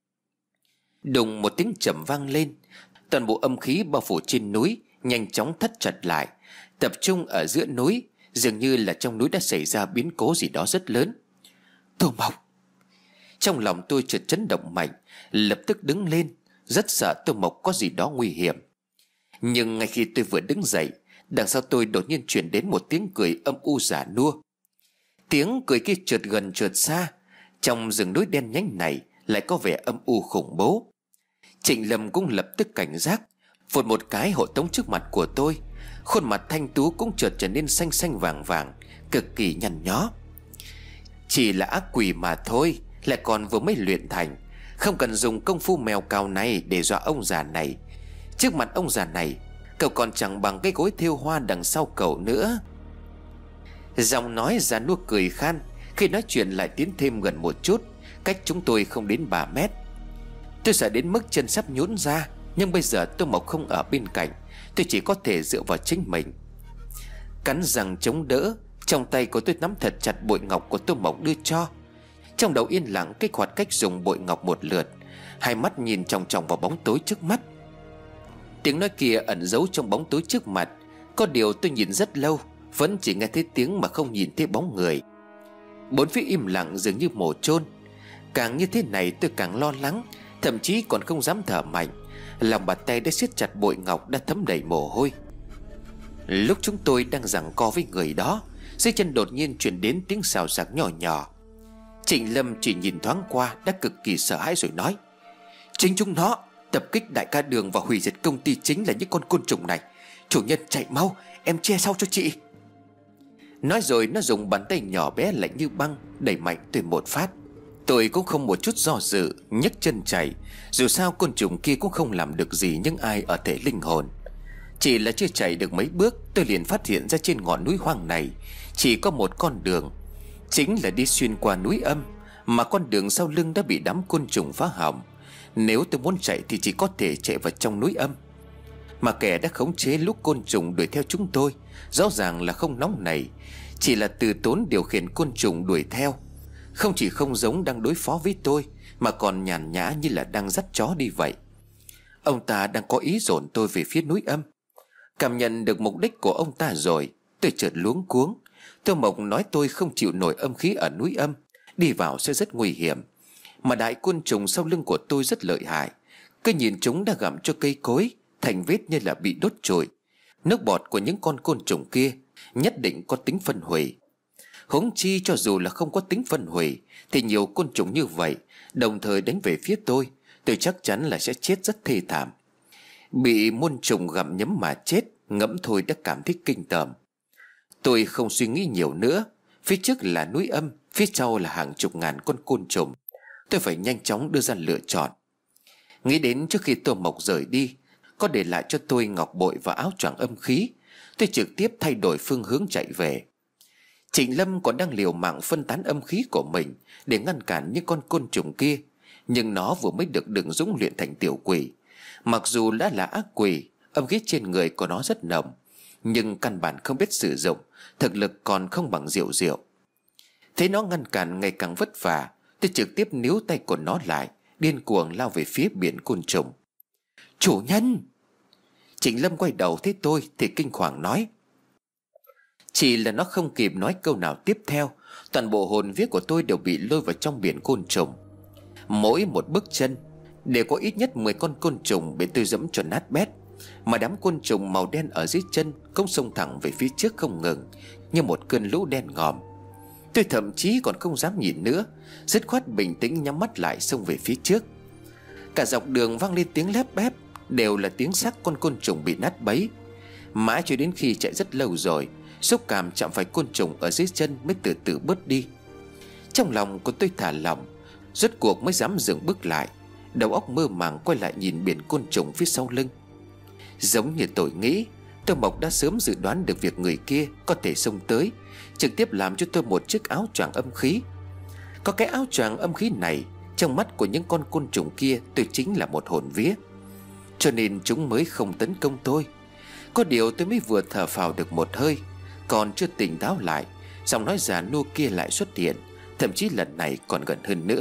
Speaker 2: Đùng một tiếng trầm vang lên. Toàn bộ âm khí bao phủ trên núi nhanh chóng thắt chặt lại, tập trung ở giữa núi. Dường như là trong núi đã xảy ra biến cố gì đó rất lớn. Tô Mộc! Trong lòng tôi chợt chấn động mạnh, lập tức đứng lên, rất sợ Tô Mộc có gì đó nguy hiểm. Nhưng ngay khi tôi vừa đứng dậy, đằng sau tôi đột nhiên truyền đến một tiếng cười âm u già nua. Tiếng cười kia chợt gần chợt xa. Trong rừng núi đen nhánh này lại có vẻ âm u khủng bố. Trịnh Lâm cũng lập tức cảnh giác, vụt một cái hộ tống trước mặt của tôi. Khuôn mặt thanh tú cũng chợt trở nên xanh xanh vàng vàng, cực kỳ nhăn nhó. Chỉ là ác quỷ mà thôi, lại còn vừa mới luyện thành. Không cần dùng công phu mèo cào này để dọa ông già này. Trước mặt ông già này, cậu còn chẳng bằng cái gối thêu hoa đằng sau cậu nữa. Giọng nói già nua cười khan. Khi nói chuyện lại tiến thêm gần một chút, cách chúng tôi không đến 3 mét. Tôi sợ đến mức chân sắp nhũn ra. Nhưng bây giờ Tô Mộc không ở bên cạnh, tôi chỉ có thể dựa vào chính mình. Cắn răng chống đỡ, trong tay của tôi nắm thật chặt bội ngọc của Tô Mộc đưa cho. Trong đầu yên lặng kích hoạt cách dùng bội ngọc một lượt, hai mắt nhìn chòng chòng vào bóng tối trước mắt. Tiếng nói kia ẩn giấu trong bóng tối trước mặt. Có điều tôi nhìn rất lâu, vẫn chỉ nghe thấy tiếng mà không nhìn thấy bóng người. Bốn phía im lặng dường như mồ chôn. Càng như thế này tôi càng lo lắng, thậm chí còn không dám thở mạnh. Lòng bàn tay đã siết chặt bội ngọc đã thấm đầy mồ hôi. Lúc chúng tôi đang giằng co với người đó, dưới chân đột nhiên truyền đến tiếng xào xạc nhỏ nhỏ. Trịnh Lâm chỉ nhìn thoáng qua đã cực kỳ sợ hãi rồi nói: chính chúng nó tập kích đại ca Đường và hủy diệt công ty chính là những con côn trùng này. Chủ nhân chạy mau, em che sau cho chị. Nói rồi nó dùng bàn tay nhỏ bé lạnh như băng đẩy mạnh tôi một phát. Tôi cũng không một chút do dự, nhấc chân chạy. Dù sao côn trùng kia cũng không làm được gì những ai ở thể linh hồn. Chỉ là chưa chạy được mấy bước, tôi liền phát hiện ra trên ngọn núi hoang này chỉ có một con đường, chính là đi xuyên qua núi âm. Mà con đường sau lưng đã bị đám côn trùng phá hỏng. Nếu tôi muốn chạy thì chỉ có thể chạy vào trong núi âm. Mà kẻ đã khống chế lũ côn trùng đuổi theo chúng tôi rõ ràng là không nóng nảy, chỉ là từ tốn điều khiển côn trùng đuổi theo. Không chỉ không giống đang đối phó với tôi, mà còn nhàn nhã như là đang dắt chó đi vậy. Ông ta đang có ý dồn tôi về phía núi âm. Cảm nhận được mục đích của ông ta rồi, tôi chợt luống cuống. Tô Mộc nói tôi không chịu nổi âm khí ở núi âm, đi vào sẽ rất nguy hiểm. Mà đại côn trùng sau lưng của tôi rất lợi hại. Cứ nhìn chúng đã gặm cho cây cối thành vết như là bị đốt trụi. Nước bọt của những con côn trùng kia nhất định có tính phân hủy. Huống chi cho dù là không có tính phân hủy thì nhiều côn trùng như vậy đồng thời đánh về phía tôi chắc chắn là sẽ chết rất thê thảm. Bị muôn trùng gặm nhấm mà chết, ngẫm thôi đã cảm thấy kinh tởm. Tôi không suy nghĩ nhiều nữa. Phía trước là núi âm, phía sau là hàng chục ngàn con côn trùng. Tôi phải nhanh chóng đưa ra lựa chọn. Nghĩ đến trước khi Tô Mộc rời đi có để lại cho tôi ngọc bội và áo choàng âm khí, tôi trực tiếp thay đổi phương hướng chạy về. Trịnh Lâm còn đang liều mạng phân tán âm khí của mình để ngăn cản những con côn trùng kia. Nhưng nó vừa mới được Đường Dũng luyện thành tiểu quỷ. Mặc dù đã là ác quỷ, âm khí trên người của nó rất nồng, nhưng căn bản không biết sử dụng, thực lực còn không bằng Diệu Diệu. Thấy nó ngăn cản ngày càng vất vả, tôi trực tiếp níu tay của nó lại, điên cuồng lao về phía biển côn trùng. Chủ nhân! Trịnh Lâm quay đầu thấy tôi thì kinh hoàng nói. Chỉ là nó không kịp nói câu nào tiếp theo, toàn bộ hồn vía của tôi đều bị lôi vào trong biển côn trùng. Mỗi một bước chân đều có ít nhất 10 con côn trùng bị tôi giẫm cho nát bét. Mà đám côn trùng màu đen ở dưới chân cũng xông thẳng về phía trước không ngừng, như một cơn lũ đen ngòm. Tôi thậm chí còn không dám nhìn nữa, dứt khoát bình tĩnh nhắm mắt lại xông về phía trước. Cả dọc đường vang lên tiếng lép bép, đều là tiếng xác con côn trùng bị nát bấy. Mãi cho đến khi chạy rất lâu rồi, xúc cảm chạm phải côn trùng ở dưới chân mới từ từ bớt đi. Trong lòng của tôi thả lỏng, rốt cuộc mới dám dừng bước lại. Đầu óc mơ màng quay lại nhìn biển côn trùng phía sau lưng. Giống như tôi nghĩ, Tô Mộc đã sớm dự đoán được việc người kia có thể xông tới, trực tiếp làm cho tôi một chiếc áo choàng âm khí. Có cái áo choàng âm khí này, trong mắt của những con côn trùng kia tôi chính là một hồn vía, cho nên chúng mới không tấn công tôi. Có điều tôi mới vừa thở phào được một hơi, còn chưa tỉnh táo lại, giọng nói già nua kia lại xuất hiện, thậm chí lần này còn gần hơn nữa.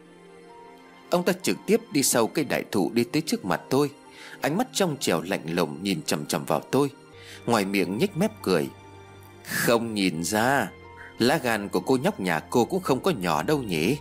Speaker 2: Ông ta trực tiếp đi sau cây đại thụ đi tới trước mặt tôi, ánh mắt trong trẻo lạnh lùng nhìn chằm chằm vào tôi, ngoài miệng nhếch mép cười. Không nhìn ra, lá gan của cô nhóc nhà cô cũng không có nhỏ đâu nhỉ.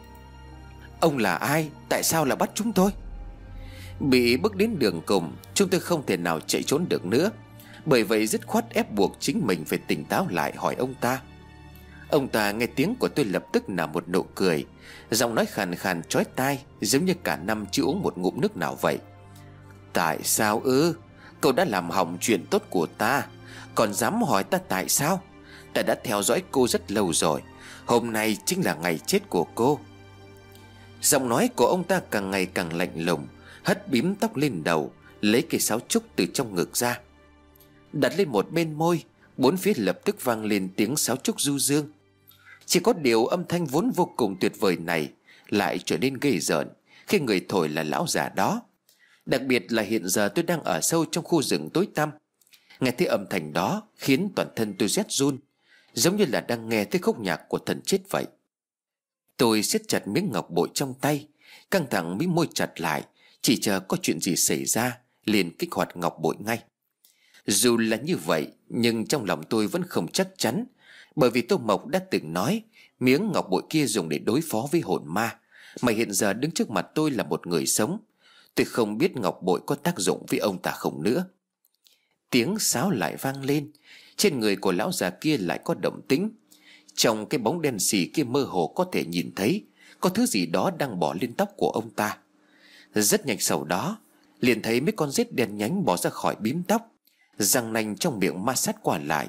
Speaker 2: Ông là ai? Tại sao lại bắt chúng tôi? Bị bước đến đường cùng, chúng tôi không thể nào chạy trốn được nữa. Bởi vậy dứt khoát ép buộc chính mình phải tỉnh táo lại hỏi ông ta. Ông ta nghe tiếng của tôi lập tức nở một nụ cười, giọng nói khàn khàn chói tai, giống như cả năm chưa uống một ngụm nước nào vậy. Tại sao ư? Cậu đã làm hỏng chuyện tốt của ta, còn dám hỏi ta tại sao? Ta đã theo dõi cô rất lâu rồi, hôm nay chính là ngày chết của cô. Giọng nói của ông ta càng ngày càng lạnh lùng, hất bím tóc lên đầu, lấy cây sáo trúc từ trong ngực ra, đặt lên một bên môi. Bốn phía lập tức vang lên tiếng sáo trúc du dương. Chỉ có điều âm thanh vốn vô cùng tuyệt vời này lại trở nên ghê rợn khi người thổi là lão già đó. Đặc biệt là hiện giờ tôi đang ở sâu trong khu rừng tối tăm. Nghe thấy âm thanh đó khiến toàn thân tôi rét run, giống như là đang nghe thấy khúc nhạc của thần chết vậy. Tôi siết chặt miếng ngọc bội trong tay, căng thẳng mí môi chặt lại, chỉ chờ có chuyện gì xảy ra liền kích hoạt ngọc bội ngay. Dù là như vậy, nhưng trong lòng tôi vẫn không chắc chắn, bởi vì Tô Mộc đã từng nói miếng ngọc bội kia dùng để đối phó với hồn ma, mà hiện giờ đứng trước mặt tôi là một người sống. Tôi không biết ngọc bội có tác dụng với ông ta không nữa. Tiếng sáo lại vang lên, trên người của lão già kia lại có động tĩnh. Trong cái bóng đen xì kia mơ hồ có thể nhìn thấy có thứ gì đó đang bò lên tóc của ông ta. Rất nhanh sau đó liền thấy mấy con rết đen nhánh bò ra khỏi bím tóc, răng nanh trong miệng ma sát qua lại,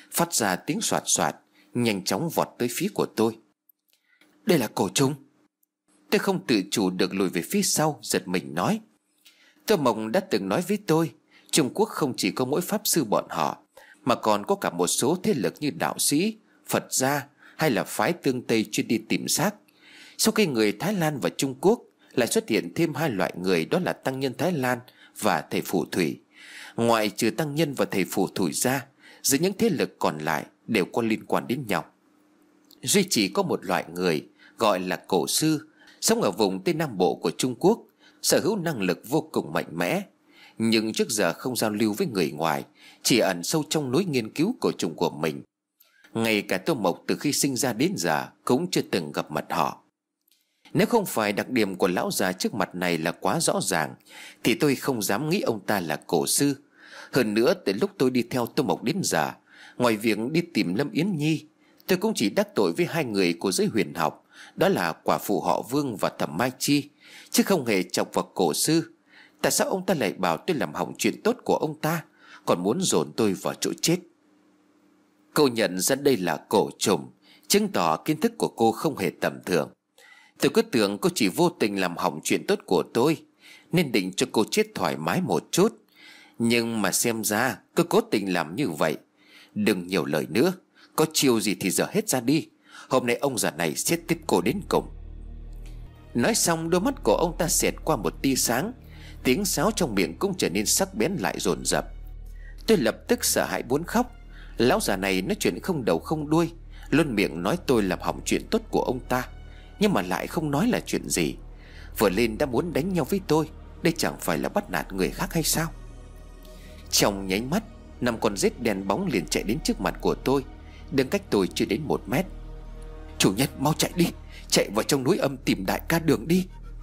Speaker 2: phát ra tiếng soạt soạt, nhanh chóng vọt tới phía của tôi. Đây là cổ trùng. Tôi không tự chủ được lùi về phía sau, giật mình nói. Tô Mộc đã từng nói với tôi, Trung Quốc không chỉ có mỗi pháp sư bọn họ, mà còn có cả một số thế lực như đạo sĩ, Phật gia hay là phái tương Tây chuyên đi tìm xác. Sau khi người Thái Lan và Trung Quốc lại xuất hiện thêm hai loại người, đó là tăng nhân Thái Lan và thầy phù thủy. Ngoại trừ tăng nhân và thầy phù thủy ra, giữa những thế lực còn lại đều có liên quan đến nhau. Duy chỉ có một loại người gọi là cổ sư, sống ở vùng Tây Nam Bộ của Trung Quốc, sở hữu năng lực vô cùng mạnh mẽ, nhưng trước giờ không giao lưu với người ngoài, chỉ ẩn sâu trong lối nghiên cứu cổ trùng của mình. Ngay cả Tô Mộc từ khi sinh ra đến giờ cũng chưa từng gặp mặt họ. Nếu không phải đặc điểm của lão già trước mặt này là quá rõ ràng, thì tôi không dám nghĩ ông ta là cổ sư. Hơn nữa, từ lúc tôi đi theo Tô Mộc đến giờ, ngoài việc đi tìm Lâm Yến Nhi, tôi cũng chỉ đắc tội với hai người của giới huyền học, đó là quả phụ họ Vương và Thẩm Mai Chi, chứ không hề chọc vào cổ sư. Tại sao ông ta lại bảo tôi làm hỏng chuyện tốt của ông ta, còn muốn dồn tôi vào chỗ chết? Cô nhận ra đây là cổ trùng, chứng tỏ kiến thức của cô không hề tầm thường. Tôi cứ tưởng cô chỉ vô tình làm hỏng chuyện tốt của tôi, nên định cho cô chết thoải mái một chút. Nhưng mà xem ra cô cố tình làm như vậy. Đừng nhiều lời nữa, có chiêu gì thì dở hết ra đi. Hôm nay ông già này sẽ tiếp cô đến cùng. Nói xong, đôi mắt của ông ta xẹt qua một tia sáng, tiếng sáo trong miệng cũng trở nên sắc bén lại dồn dập. Tôi lập tức sợ hãi muốn khóc. Lão già này nói chuyện không đầu không đuôi, luôn miệng nói tôi làm hỏng chuyện tốt của ông ta, nhưng mà lại không nói là chuyện gì. Vừa lên đã muốn đánh nhau với tôi, đây chẳng phải là bắt nạt người khác hay sao? Trong nháy mắt, 5 con rết đen bóng liền chạy đến trước mặt của tôi, đứng cách tôi chưa đến 1 mét. Chủ nhân mau chạy đi, chạy vào trong núi âm tìm đại ca Đường đi.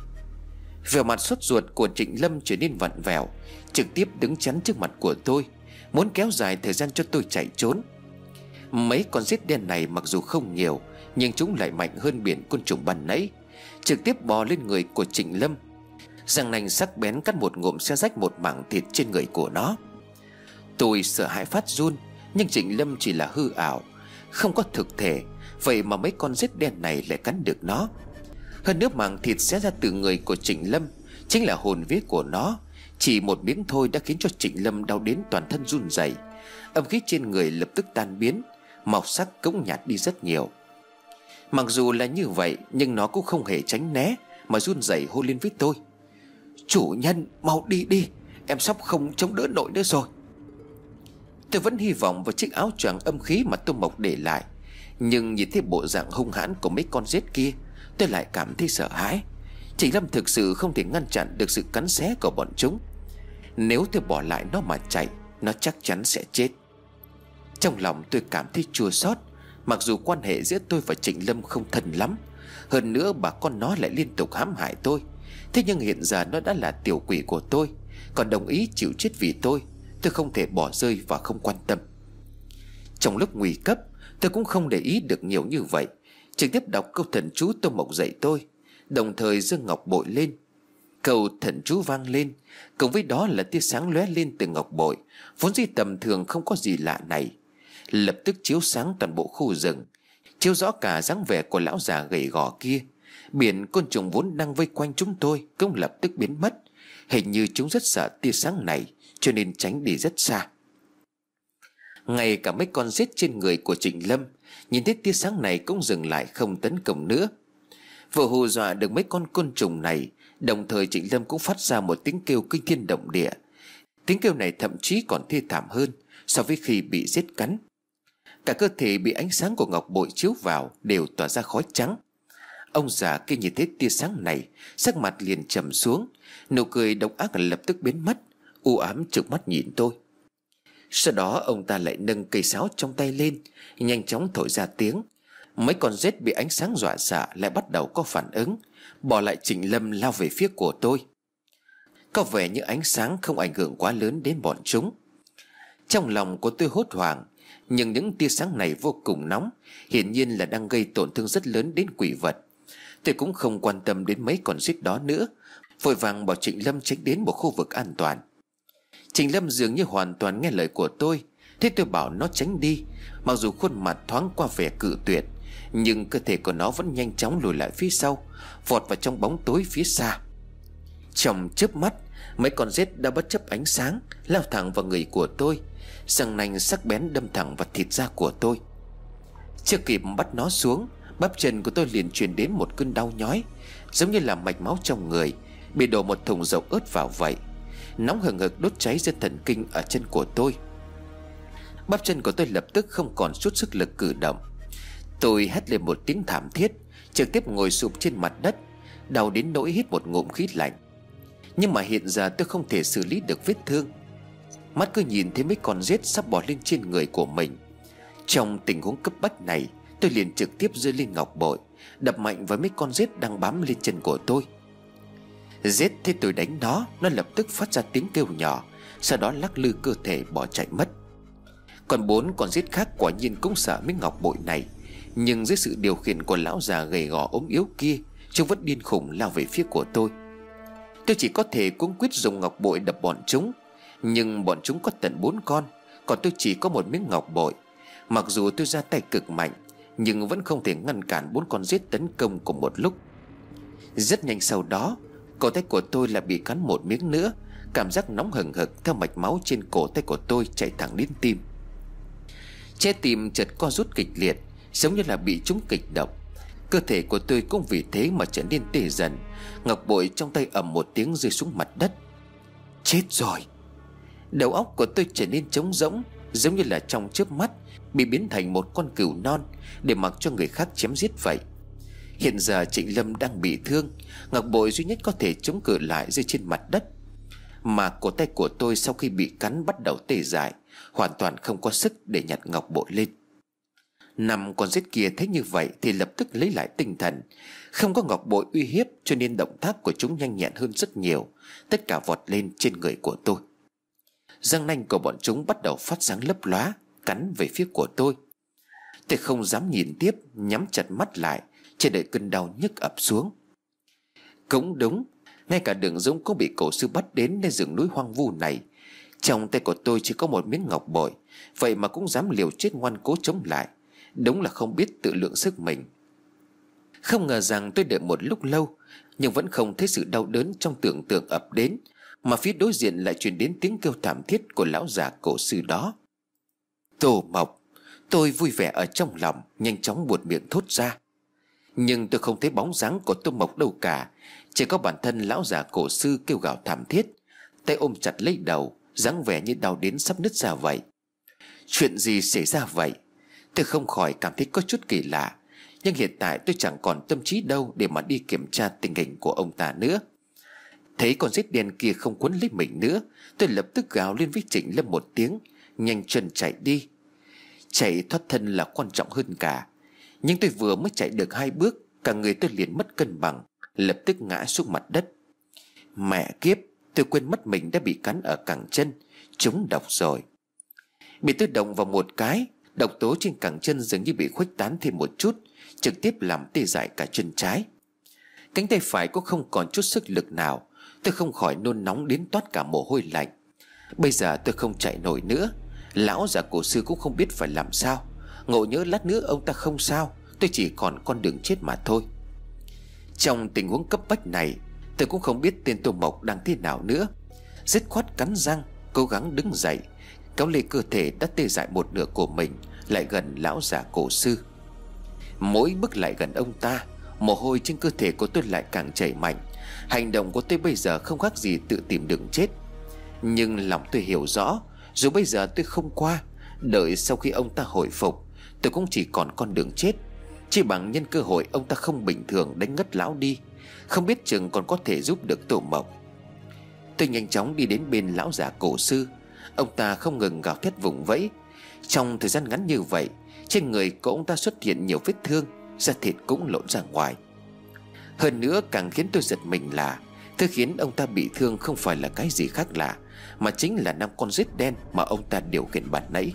Speaker 2: Vẻ mặt sốt ruột của Trịnh Lâm trở nên vặn vẹo, trực tiếp đứng chắn trước mặt của tôi, muốn kéo dài thời gian cho tôi chạy trốn. Mấy con rết đen này mặc dù không nhiều, nhưng chúng lại mạnh hơn biển côn trùng ban nãy, trực tiếp bò lên người của Trịnh Lâm. Răng nanh sắc bén cắt một ngụm xé rách một mảng thịt trên người của nó. Tôi sợ hãi phát run, nhưng Trịnh Lâm chỉ là hư ảo, không có thực thể. Vậy mà mấy con rết đen này lại cắn được nó. Hơn nữa, mảng thịt xé ra từ người của Trịnh Lâm chính là hồn vía của nó. Chỉ một miếng thôi đã khiến cho Trịnh Lâm đau đến toàn thân run rẩy. Âm khí trên người lập tức tan biến, màu sắc cũng nhạt đi rất nhiều. Mặc dù là như vậy, nhưng nó cũng không hề tránh né, mà run rẩy hô lên với tôi. Chủ nhân mau đi đi, em sắp không chống đỡ nổi nữa rồi. Tôi vẫn hy vọng vào chiếc áo choàng âm khí mà Tô Mộc để lại, nhưng nhìn thấy bộ dạng hung hãn của mấy con rết kia, tôi lại cảm thấy sợ hãi. Trịnh Lâm thực sự không thể ngăn chặn được sự cắn xé của bọn chúng. Nếu tôi bỏ lại nó mà chạy, nó chắc chắn sẽ chết. Trong lòng tôi cảm thấy chua xót. Mặc dù quan hệ giữa tôi và Trịnh Lâm không thân lắm, hơn nữa bà con nó lại liên tục hãm hại tôi, thế nhưng hiện giờ nó đã là tiểu quỷ của tôi, còn đồng ý chịu chết vì tôi không thể bỏ rơi và không quan tâm. Trong lúc nguy cấp, tôi cũng không để ý được nhiều như vậy, trực tiếp đọc câu thần chú Tô Mộc dạy tôi, đồng thời giơ ngọc bội lên. Câu thần chú vang lên, cùng với đó là tia sáng lóe lên từ ngọc bội, vốn dĩ tầm thường không có gì lạ này, lập tức chiếu sáng toàn bộ khu rừng, chiếu rõ cả dáng vẻ của lão già gầy gò kia. Biển côn trùng vốn đang vây quanh chúng tôi cũng lập tức biến mất, hình như chúng rất sợ tia sáng này, cho nên tránh đi rất xa. Ngay cả mấy con rết trên người của Trịnh Lâm nhìn thấy tia sáng này cũng dừng lại, không tấn công nữa. Vừa hù dọa được mấy con côn trùng này, đồng thời Trịnh Lâm cũng phát ra một tiếng kêu kinh thiên động địa. Tiếng kêu này thậm chí còn thê thảm hơn so với khi bị rết cắn. Cả cơ thể bị ánh sáng của ngọc bội chiếu vào đều tỏa ra khói trắng. Ông già kia nhìn thấy tia sáng này, sắc mặt liền trầm xuống, nụ cười độc ác lập tức biến mất, u ám trừng mắt nhìn tôi. Sau đó ông ta lại nâng cây sáo trong tay lên, nhanh chóng thổi ra tiếng. Mấy con rết bị ánh sáng dọa sợ lại bắt đầu có phản ứng, bỏ lại Trịnh Lâm lao về phía của tôi. Có vẻ như ánh sáng không ảnh hưởng quá lớn đến bọn chúng. Trong lòng của tôi hốt hoảng, nhưng những tia sáng này vô cùng nóng, hiển nhiên là đang gây tổn thương rất lớn đến quỷ vật. Tôi cũng không quan tâm đến mấy con rết đó nữa, vội vàng bảo Trịnh Lâm tránh đến một khu vực an toàn. Trịnh Lâm dường như hoàn toàn nghe lời của tôi, Thế tôi bảo nó tránh đi. Mặc dù khuôn mặt thoáng qua vẻ cự tuyệt, nhưng cơ thể của nó vẫn nhanh chóng lùi lại phía sau, vọt vào trong bóng tối phía xa. Trong chớp mắt, mấy con rết đã bất chấp ánh sáng lao thẳng vào người của tôi, răng nanh sắc bén đâm thẳng vào thịt da của tôi. Chưa kịp bắt nó xuống, bắp chân của tôi liền truyền đến một cơn đau nhói, giống như là mạch máu trong người bị đổ một thùng dầu ớt vào vậy. Nóng hừng hực đốt cháy dây thần kinh ở chân của tôi. Bắp chân của tôi lập tức không còn chút sức lực cử động. Tôi hét lên một tiếng thảm thiết, trực tiếp ngồi sụp trên mặt đất, đau đến nỗi hít một ngụm khí lạnh. Nhưng mà hiện giờ tôi không thể xử lý được vết thương. Mắt cứ nhìn thấy mấy con rết sắp bò lên trên người của mình. Trong tình huống cấp bách này, tôi liền trực tiếp giơ lên ngọc bội, đập mạnh vào mấy con rết đang bám lên chân của tôi. Rết thấy tôi đánh nó lập tức phát ra tiếng kêu nhỏ, sau đó lắc lư cơ thể bỏ chạy mất. Còn 4 con rết khác quả nhiên cũng sợ mấy ngọc bội này, nhưng dưới sự điều khiển của lão già gầy gò ốm yếu kia, chúng vẫn điên khùng lao về phía của tôi. Tôi chỉ có thể cuống quýt dùng ngọc bội đập bọn chúng, nhưng bọn chúng có tận 4 con, còn tôi chỉ có một miếng ngọc bội. Mặc dù tôi ra tay cực mạnh, nhưng vẫn không thể ngăn cản 4 con rết tấn công cùng một lúc. Rất nhanh sau đó, cổ tay của tôi lại bị cắn một miếng nữa. Cảm giác nóng hừng hực theo mạch máu trên cổ tay của tôi chạy thẳng đến tim. Trái tim chợt co rút kịch liệt, giống như là bị trúng kịch độc. Cơ thể của tôi cũng vì thế mà trở nên tê dần. Ngọc bội trong tay ầm một tiếng rơi xuống mặt đất. Chết rồi. Đầu óc của tôi trở nên trống rỗng, giống như là trong chớp mắt bị biến thành một con cừu non để mặc cho người khác chém giết vậy. Hiện giờ Trịnh Lâm đang bị thương, ngọc bội duy nhất có thể chống cự lại rơi trên mặt đất. Mà cổ tay của tôi sau khi bị cắn bắt đầu tê dại, hoàn toàn không có sức để nhặt ngọc bội lên. 5 con rết kia thấy như vậy thì lập tức lấy lại tinh thần. Không có ngọc bội uy hiếp cho nên động tác của chúng nhanh nhẹn hơn rất nhiều. Tất cả vọt lên trên người của tôi. Răng nanh của bọn chúng bắt đầu phát sáng lấp lóa, cắn về phía của tôi. Tôi không dám nhìn tiếp, nhắm chặt mắt lại, chờ đợi cơn đau nhức ập xuống. Cũng đúng, ngay cả Đường Dũng cũng bị cổ sư bắt đến nơi rừng núi hoang vu này. Trong tay của tôi chỉ có một miếng ngọc bội, vậy mà cũng dám liều chết ngoan cố chống lại. Đúng là không biết tự lượng sức mình. Không ngờ rằng tôi đợi một lúc lâu, nhưng vẫn không thấy sự đau đớn trong tưởng tượng ập đến, mà phía đối diện lại truyền đến tiếng kêu thảm thiết của lão già cổ sư đó. Tô Mộc. Tôi vui vẻ ở trong lòng, nhanh chóng buột miệng thốt ra. Nhưng tôi không thấy bóng dáng của Tô Mộc đâu cả. Chỉ có bản thân lão già cổ sư kêu gào thảm thiết, tay ôm chặt lấy đầu, dáng vẻ như đau đến sắp nứt ra vậy. Chuyện gì xảy ra vậy? Tôi không khỏi cảm thấy có chút kỳ lạ. Nhưng hiện tại tôi chẳng còn tâm trí đâu để mà đi kiểm tra tình hình của ông ta nữa. Thấy con rết đen kia không quấn lấy mình nữa, tôi lập tức gào lên với Trịnh Lâm một tiếng, nhanh chân chạy đi. Chạy thoát thân là quan trọng hơn cả. Nhưng tôi vừa mới chạy được 2 bước, cả người tôi liền mất cân bằng, lập tức ngã xuống mặt đất. Mẹ kiếp, tôi quên mất mình đã bị cắn ở cẳng chân, trúng độc rồi. Bị tôi động vào một cái, độc tố trên cẳng chân dường như bị khuếch tán thêm một chút, trực tiếp làm tê dại cả chân trái. Cánh tay phải cũng không còn chút sức lực nào. Tôi không khỏi nôn nóng đến toát cả mồ hôi lạnh. Bây giờ tôi không chạy nổi nữa. Lão già cổ sư cũng không biết phải làm sao. Ngộ nhỡ lát nữa ông ta không sao, tôi chỉ còn con đường chết mà thôi. Trong tình huống cấp bách này, tôi cũng không biết tên Tô Mộc đang thế nào nữa. Dứt khoát cắn răng, cố gắng đứng dậy, kéo lê cơ thể đã tê dại một nửa của mình lại gần lão già cổ sư. Mỗi bước lại gần ông ta, mồ hôi trên cơ thể của tôi lại càng chảy mạnh. Hành động của tôi bây giờ không khác gì tự tìm đường chết. Nhưng lòng tôi hiểu rõ, dù bây giờ tôi không qua, đợi sau khi ông ta hồi phục, tôi cũng chỉ còn con đường chết. Chỉ bằng nhân cơ hội ông ta không bình thường đánh ngất lão đi, không biết chừng còn có thể giúp được Tô Mộc. Tôi nhanh chóng đi đến bên lão già cổ sư. Ông ta không ngừng gào thét vùng vẫy. Trong thời gian ngắn như vậy, trên người của ông ta xuất hiện nhiều vết thương, da thịt cũng lộn ra ngoài. Hơn nữa càng khiến tôi giật mình là thứ khiến ông ta bị thương không phải là cái gì khác lạ, mà chính là 5 con rết đen mà ông ta điều khiển ban nãy.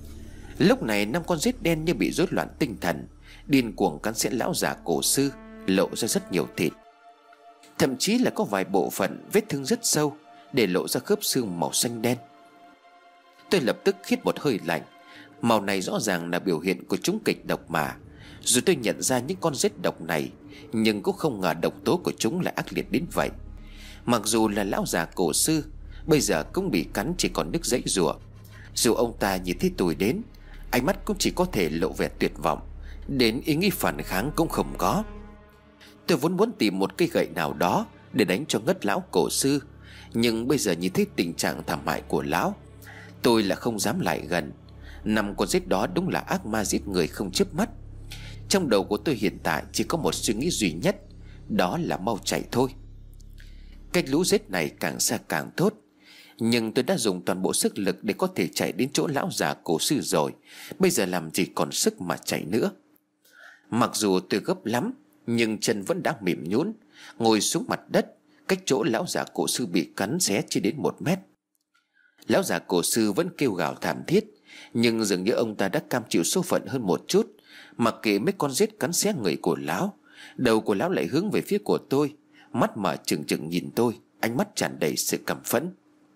Speaker 2: Lúc này 5 con rết đen như bị rối loạn tinh thần, điên cuồng cắn xé lão già cổ sư, lộ ra rất nhiều thịt. Thậm chí là có vài bộ phận vết thương rất sâu, để lộ ra khớp xương màu xanh đen. Tôi lập tức hít một hơi lạnh. Màu này rõ ràng là biểu hiện của chúng kịch độc mà. Dù tôi nhận ra những con rết độc này, nhưng cũng không ngờ độc tố của chúng lại ác liệt đến vậy. Mặc dù là lão già cổ sư, bây giờ cũng bị cắn chỉ còn nước giãy giụa. Dù ông ta nhìn thấy tôi đến, ánh mắt cũng chỉ có thể lộ vẻ tuyệt vọng, đến ý nghĩ phản kháng cũng không có. Tôi vốn muốn tìm một cây gậy nào đó để đánh cho ngất lão cổ sư, nhưng bây giờ nhìn thấy tình trạng thảm hại của lão, tôi là không dám lại gần. 5 con rết đó đúng là ác ma giết người không chớp mắt. Trong đầu của tôi hiện tại chỉ có một suy nghĩ duy nhất, đó là mau chạy thôi. Cách lũ rết này càng xa càng tốt. Nhưng tôi đã dùng toàn bộ sức lực để có thể chạy đến chỗ lão già cổ sư rồi, bây giờ làm gì còn sức mà chạy nữa. Mặc dù tôi gấp lắm, nhưng chân vẫn đang mềm nhũn, ngồi xuống mặt đất, cách chỗ lão già cổ sư bị cắn xé chưa đến 1 mét. Lão già cổ sư vẫn kêu gào thảm thiết, nhưng dường như ông ta đã cam chịu số phận hơn một chút. Mặc kệ mấy con rết cắn xé người của lão, đầu của lão lại hướng về phía của tôi, mắt mở trừng trừng nhìn tôi, ánh mắt tràn đầy sự căm phẫn.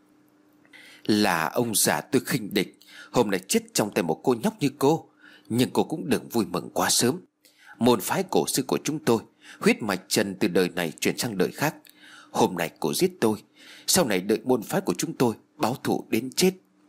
Speaker 2: Là ông già tôi khinh địch, hôm nay chết trong tay một cô nhóc như cô. Nhưng cô cũng đừng vui mừng quá sớm. Môn phái cổ sư của chúng tôi, huyết mạch trần từ đời này chuyển sang đời khác. Hôm nay cô giết tôi, sau này đợi môn phái của chúng tôi báo thù đến chết.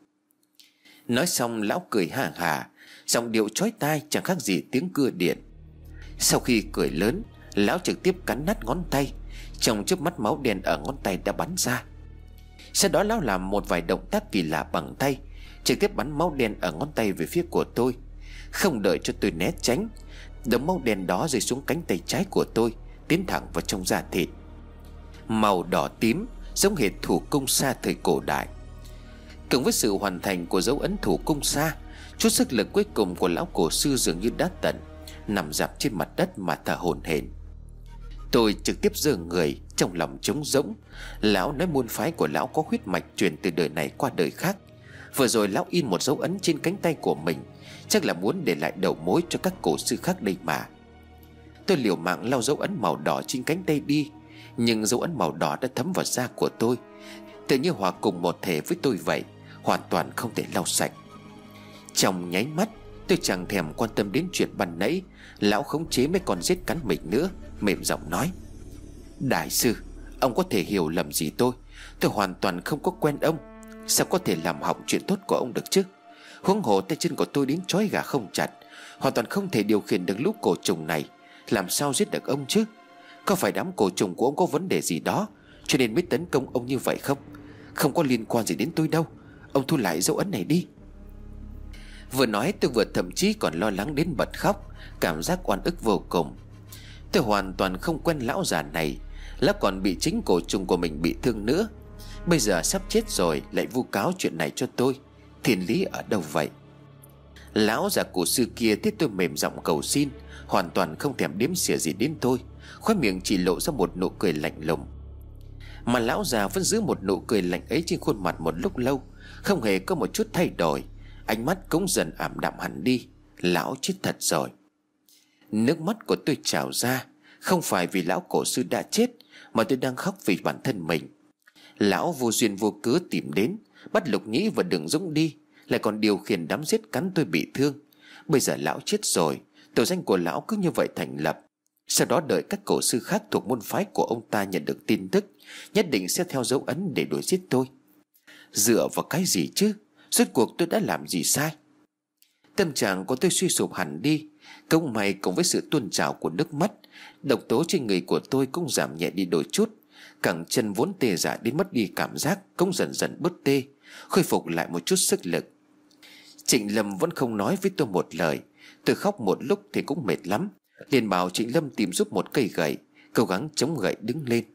Speaker 2: Nói xong lão cười ha hả, giọng điệu chói tai chẳng khác gì tiếng cưa điện. Sau khi cười lớn, lão trực tiếp cắn nát ngón tay. Trong chớp mắt máu đen ở ngón tay đã bắn ra. Sau đó lão làm một vài động tác kỳ lạ bằng tay, trực tiếp bắn máu đen ở ngón tay về phía của tôi. Không đợi cho tôi né tránh, đống máu đen đó rơi xuống cánh tay trái của tôi, tiến thẳng vào trong da thịt. Màu đỏ tím giống hệt thủ cung sa thời cổ đại. Cùng với sự hoàn thành của dấu ấn thủ cung sa, chút sức lực cuối cùng của lão cổ sư dường như đã tận, nằm rạp trên mặt đất mà thở hổn hển. Tôi trực tiếp giơ người, trong lòng trống rỗng. Lão nói môn phái của lão có huyết mạch truyền từ đời này qua đời khác. Vừa rồi lão in một dấu ấn trên cánh tay của mình, chắc là muốn để lại đầu mối cho các cổ sư khác đây mà. Tôi liều mạng lau dấu ấn màu đỏ trên cánh tay đi, nhưng dấu ấn màu đỏ đã thấm vào da của tôi, tự như hòa cùng một thể với tôi vậy, hoàn toàn không thể lau sạch. Trong nháy mắt, tôi chẳng thèm quan tâm đến chuyện ban nãy lão khống chế mấy con rết cắn mình nữa, mềm giọng nói: Đại sư, ông có thể hiểu lầm gì tôi hoàn toàn không có quen ông. Sao có thể làm hỏng chuyện tốt của ông được chứ? Huống hồ tay chân của tôi đến trói gà không chặt, hoàn toàn không thể điều khiển được lũ cổ trùng này, làm sao giết được ông chứ? Có phải đám cổ trùng của ông có vấn đề gì đó cho nên mới tấn công ông như vậy không? Không có liên quan gì đến tôi đâu. Ông thu lại dấu ấn này đi. Vừa nói tôi vừa thậm chí còn lo lắng đến bật khóc, cảm giác oan ức vô cùng. Tôi hoàn toàn không quen lão già này, lão còn bị chính cổ trùng của mình bị thương nữa. Bây giờ sắp chết rồi lại vu cáo chuyện này cho tôi, thiên lý ở đâu vậy? Lão già cổ sư kia thấy tôi mềm giọng cầu xin, hoàn toàn không thèm đếm xỉa gì đến tôi, khóe miệng chỉ lộ ra một nụ cười lạnh lùng. Mà lão già vẫn giữ một nụ cười lạnh ấy trên khuôn mặt một lúc lâu, không hề có một chút thay đổi. Ánh mắt cũng dần ảm đạm hẳn đi. Lão chết thật rồi. Nước mắt của tôi trào ra, không phải vì lão cổ sư đã chết, mà tôi đang khóc vì bản thân mình. Lão vô duyên vô cớ tìm đến, bắt Lục Nhĩ và Đường Dũng đi, lại còn điều khiển đám rết cắn tôi bị thương. Bây giờ lão chết rồi, tội danh của lão cứ như vậy thành lập. Sau đó đợi các cổ sư khác thuộc môn phái của ông ta nhận được tin tức, nhất định sẽ theo dấu ấn để đuổi giết tôi. Dựa vào cái gì chứ? Rốt cuộc tôi đã làm gì sai? Tâm trạng của tôi suy sụp hẳn đi. Cũng may cùng với sự tuôn trào của nước mắt, độc tố trên người của tôi cũng giảm nhẹ đi đôi chút. Cẳng chân vốn tê dại đến mất đi cảm giác cũng dần dần bớt tê, khôi phục lại một chút sức lực. Trịnh Lâm vẫn không nói với tôi một lời. Tôi khóc một lúc thì cũng mệt lắm, liền bảo Trịnh Lâm tìm giúp một cây gậy, cố gắng chống gậy đứng lên.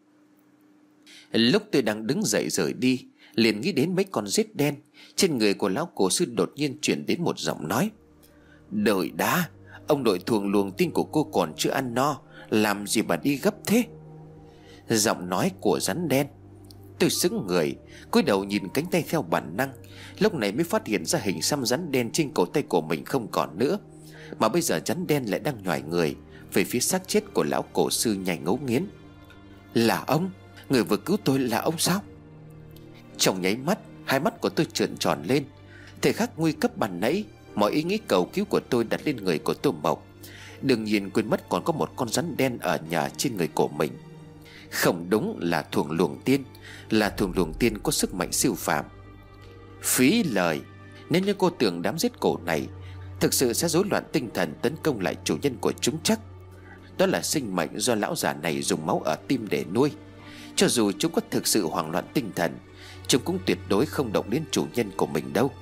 Speaker 2: Lúc tôi đang đứng dậy rời đi, liền nghĩ đến mấy con rết đen. Trên người của lão cổ sư đột nhiên chuyển đến một giọng nói: Đợi đã, ông nội thuồng luồng tin của cô còn chưa ăn no, làm gì mà đi gấp thế? Giọng nói của rắn đen. Tôi sững người, cúi đầu nhìn cánh tay theo bản năng. Lúc này mới phát hiện ra hình xăm rắn đen trên cổ tay của mình không còn nữa, mà bây giờ rắn đen lại đang nhoài người về phía xác chết của lão cổ sư nhanh ngấu nghiến. Là ông? Người vừa cứu tôi là ông sao? Trong nháy mắt, hai mắt của tôi trợn tròn lên. Thời khắc nguy cấp ban nãy, mọi ý nghĩ cầu cứu của tôi đặt lên người của Tô Mộc. Đương nhiên quên mất còn có một con rắn đen ở nhà trên người của mình. Không đúng là thuồng luồng tiên, là thuồng luồng tiên có sức mạnh siêu phàm. Phí lời. Nếu như cô tưởng đám giết cổ này thực sự sẽ rối loạn tinh thần tấn công lại chủ nhân của chúng chắc. Đó là sinh mệnh do lão già này dùng máu ở tim để nuôi. Cho dù chúng có thực sự hoảng loạn tinh thần, chúng cũng tuyệt đối không động đến chủ nhân của mình đâu.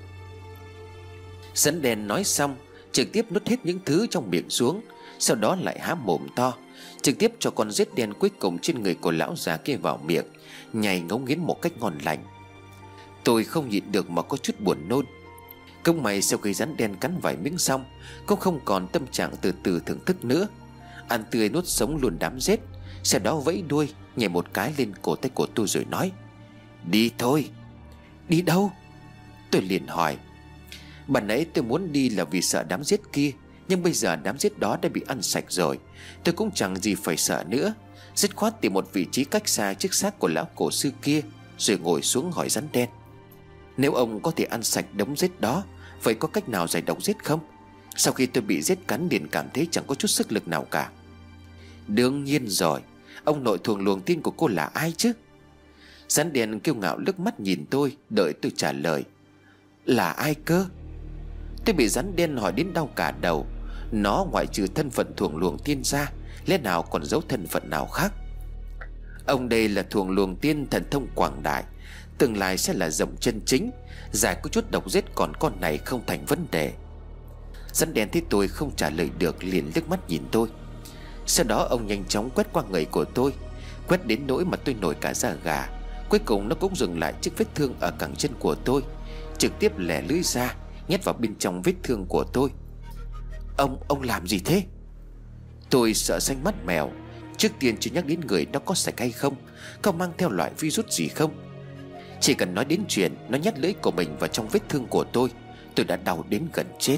Speaker 2: Rắn đen nói xong, trực tiếp nuốt hết những thứ trong miệng xuống, sau đó lại há mồm to, trực tiếp cho con rết đen cuối cùng trên người của lão già kia vào miệng, nhai ngấu nghiến một cách ngon lành. Tôi không nhịn được mà có chút buồn nôn. Công mày sau khi rắn đen cắn vài miếng xong, cũng không còn tâm trạng từ từ thưởng thức nữa. Ăn tươi nuốt sống luôn đám rết, sau đó vẫy đuôi nhảy một cái lên cổ tay của tôi rồi nói: "Đi thôi." "Đi đâu?" Tôi liền hỏi. Ban nãy tôi muốn đi là vì sợ đám rết kia, nhưng bây giờ đám rết đó đã bị ăn sạch rồi, tôi cũng chẳng gì phải sợ nữa. Dứt khoát tìm một vị trí cách xa chiếc xác của lão cổ sư kia, rồi ngồi xuống hỏi rắn đen: "Nếu ông có thể ăn sạch đống rết đó, vậy có cách nào giải độc rết không? Sau khi tôi bị rết cắn liền cảm thấy chẳng có chút sức lực nào cả." "Đương nhiên rồi, ông nội thuồng luồng tiên của cô là ai chứ?" Rắn đen kiêu ngạo liếc mắt nhìn tôi, đợi tôi trả lời. "Là ai cơ?" Tôi bị rắn đen hỏi đến đau cả đầu. Nó ngoại trừ thân phận thuồng luồng tiên ra, lẽ nào còn giấu thân phận nào khác? Ông đây là thuồng luồng tiên thần thông quảng đại, tương lai sẽ là rồng chân chính, giải có chút độc giết còn con này không thành vấn đề. Rắn đen thấy tôi không trả lời được liền liếc mắt nhìn tôi. Sau đó ông nhanh chóng quét qua người của tôi, quét đến nỗi mà tôi nổi cả da gà. Cuối cùng nó cũng dừng lại chiếc vết thương ở cẳng chân của tôi, trực tiếp lẻ lưỡi ra nhét vào bên trong vết thương của tôi. Ông làm gì thế?" Tôi sợ xanh mắt mèo. Trước tiên chưa nhắc đến người đó có sạch hay không, có mang theo loại virus gì không. Chỉ cần nói đến chuyện nó nhét lưỡi của mình vào trong vết thương của tôi đã đau đến gần chết.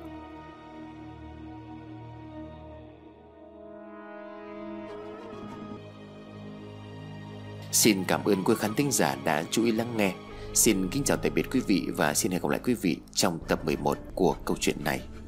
Speaker 2: Xin cảm ơn quý khán thính giả đã chú ý lắng nghe. Xin kính chào tạm biệt quý vị và xin hẹn gặp lại quý vị trong tập 11 của câu chuyện này.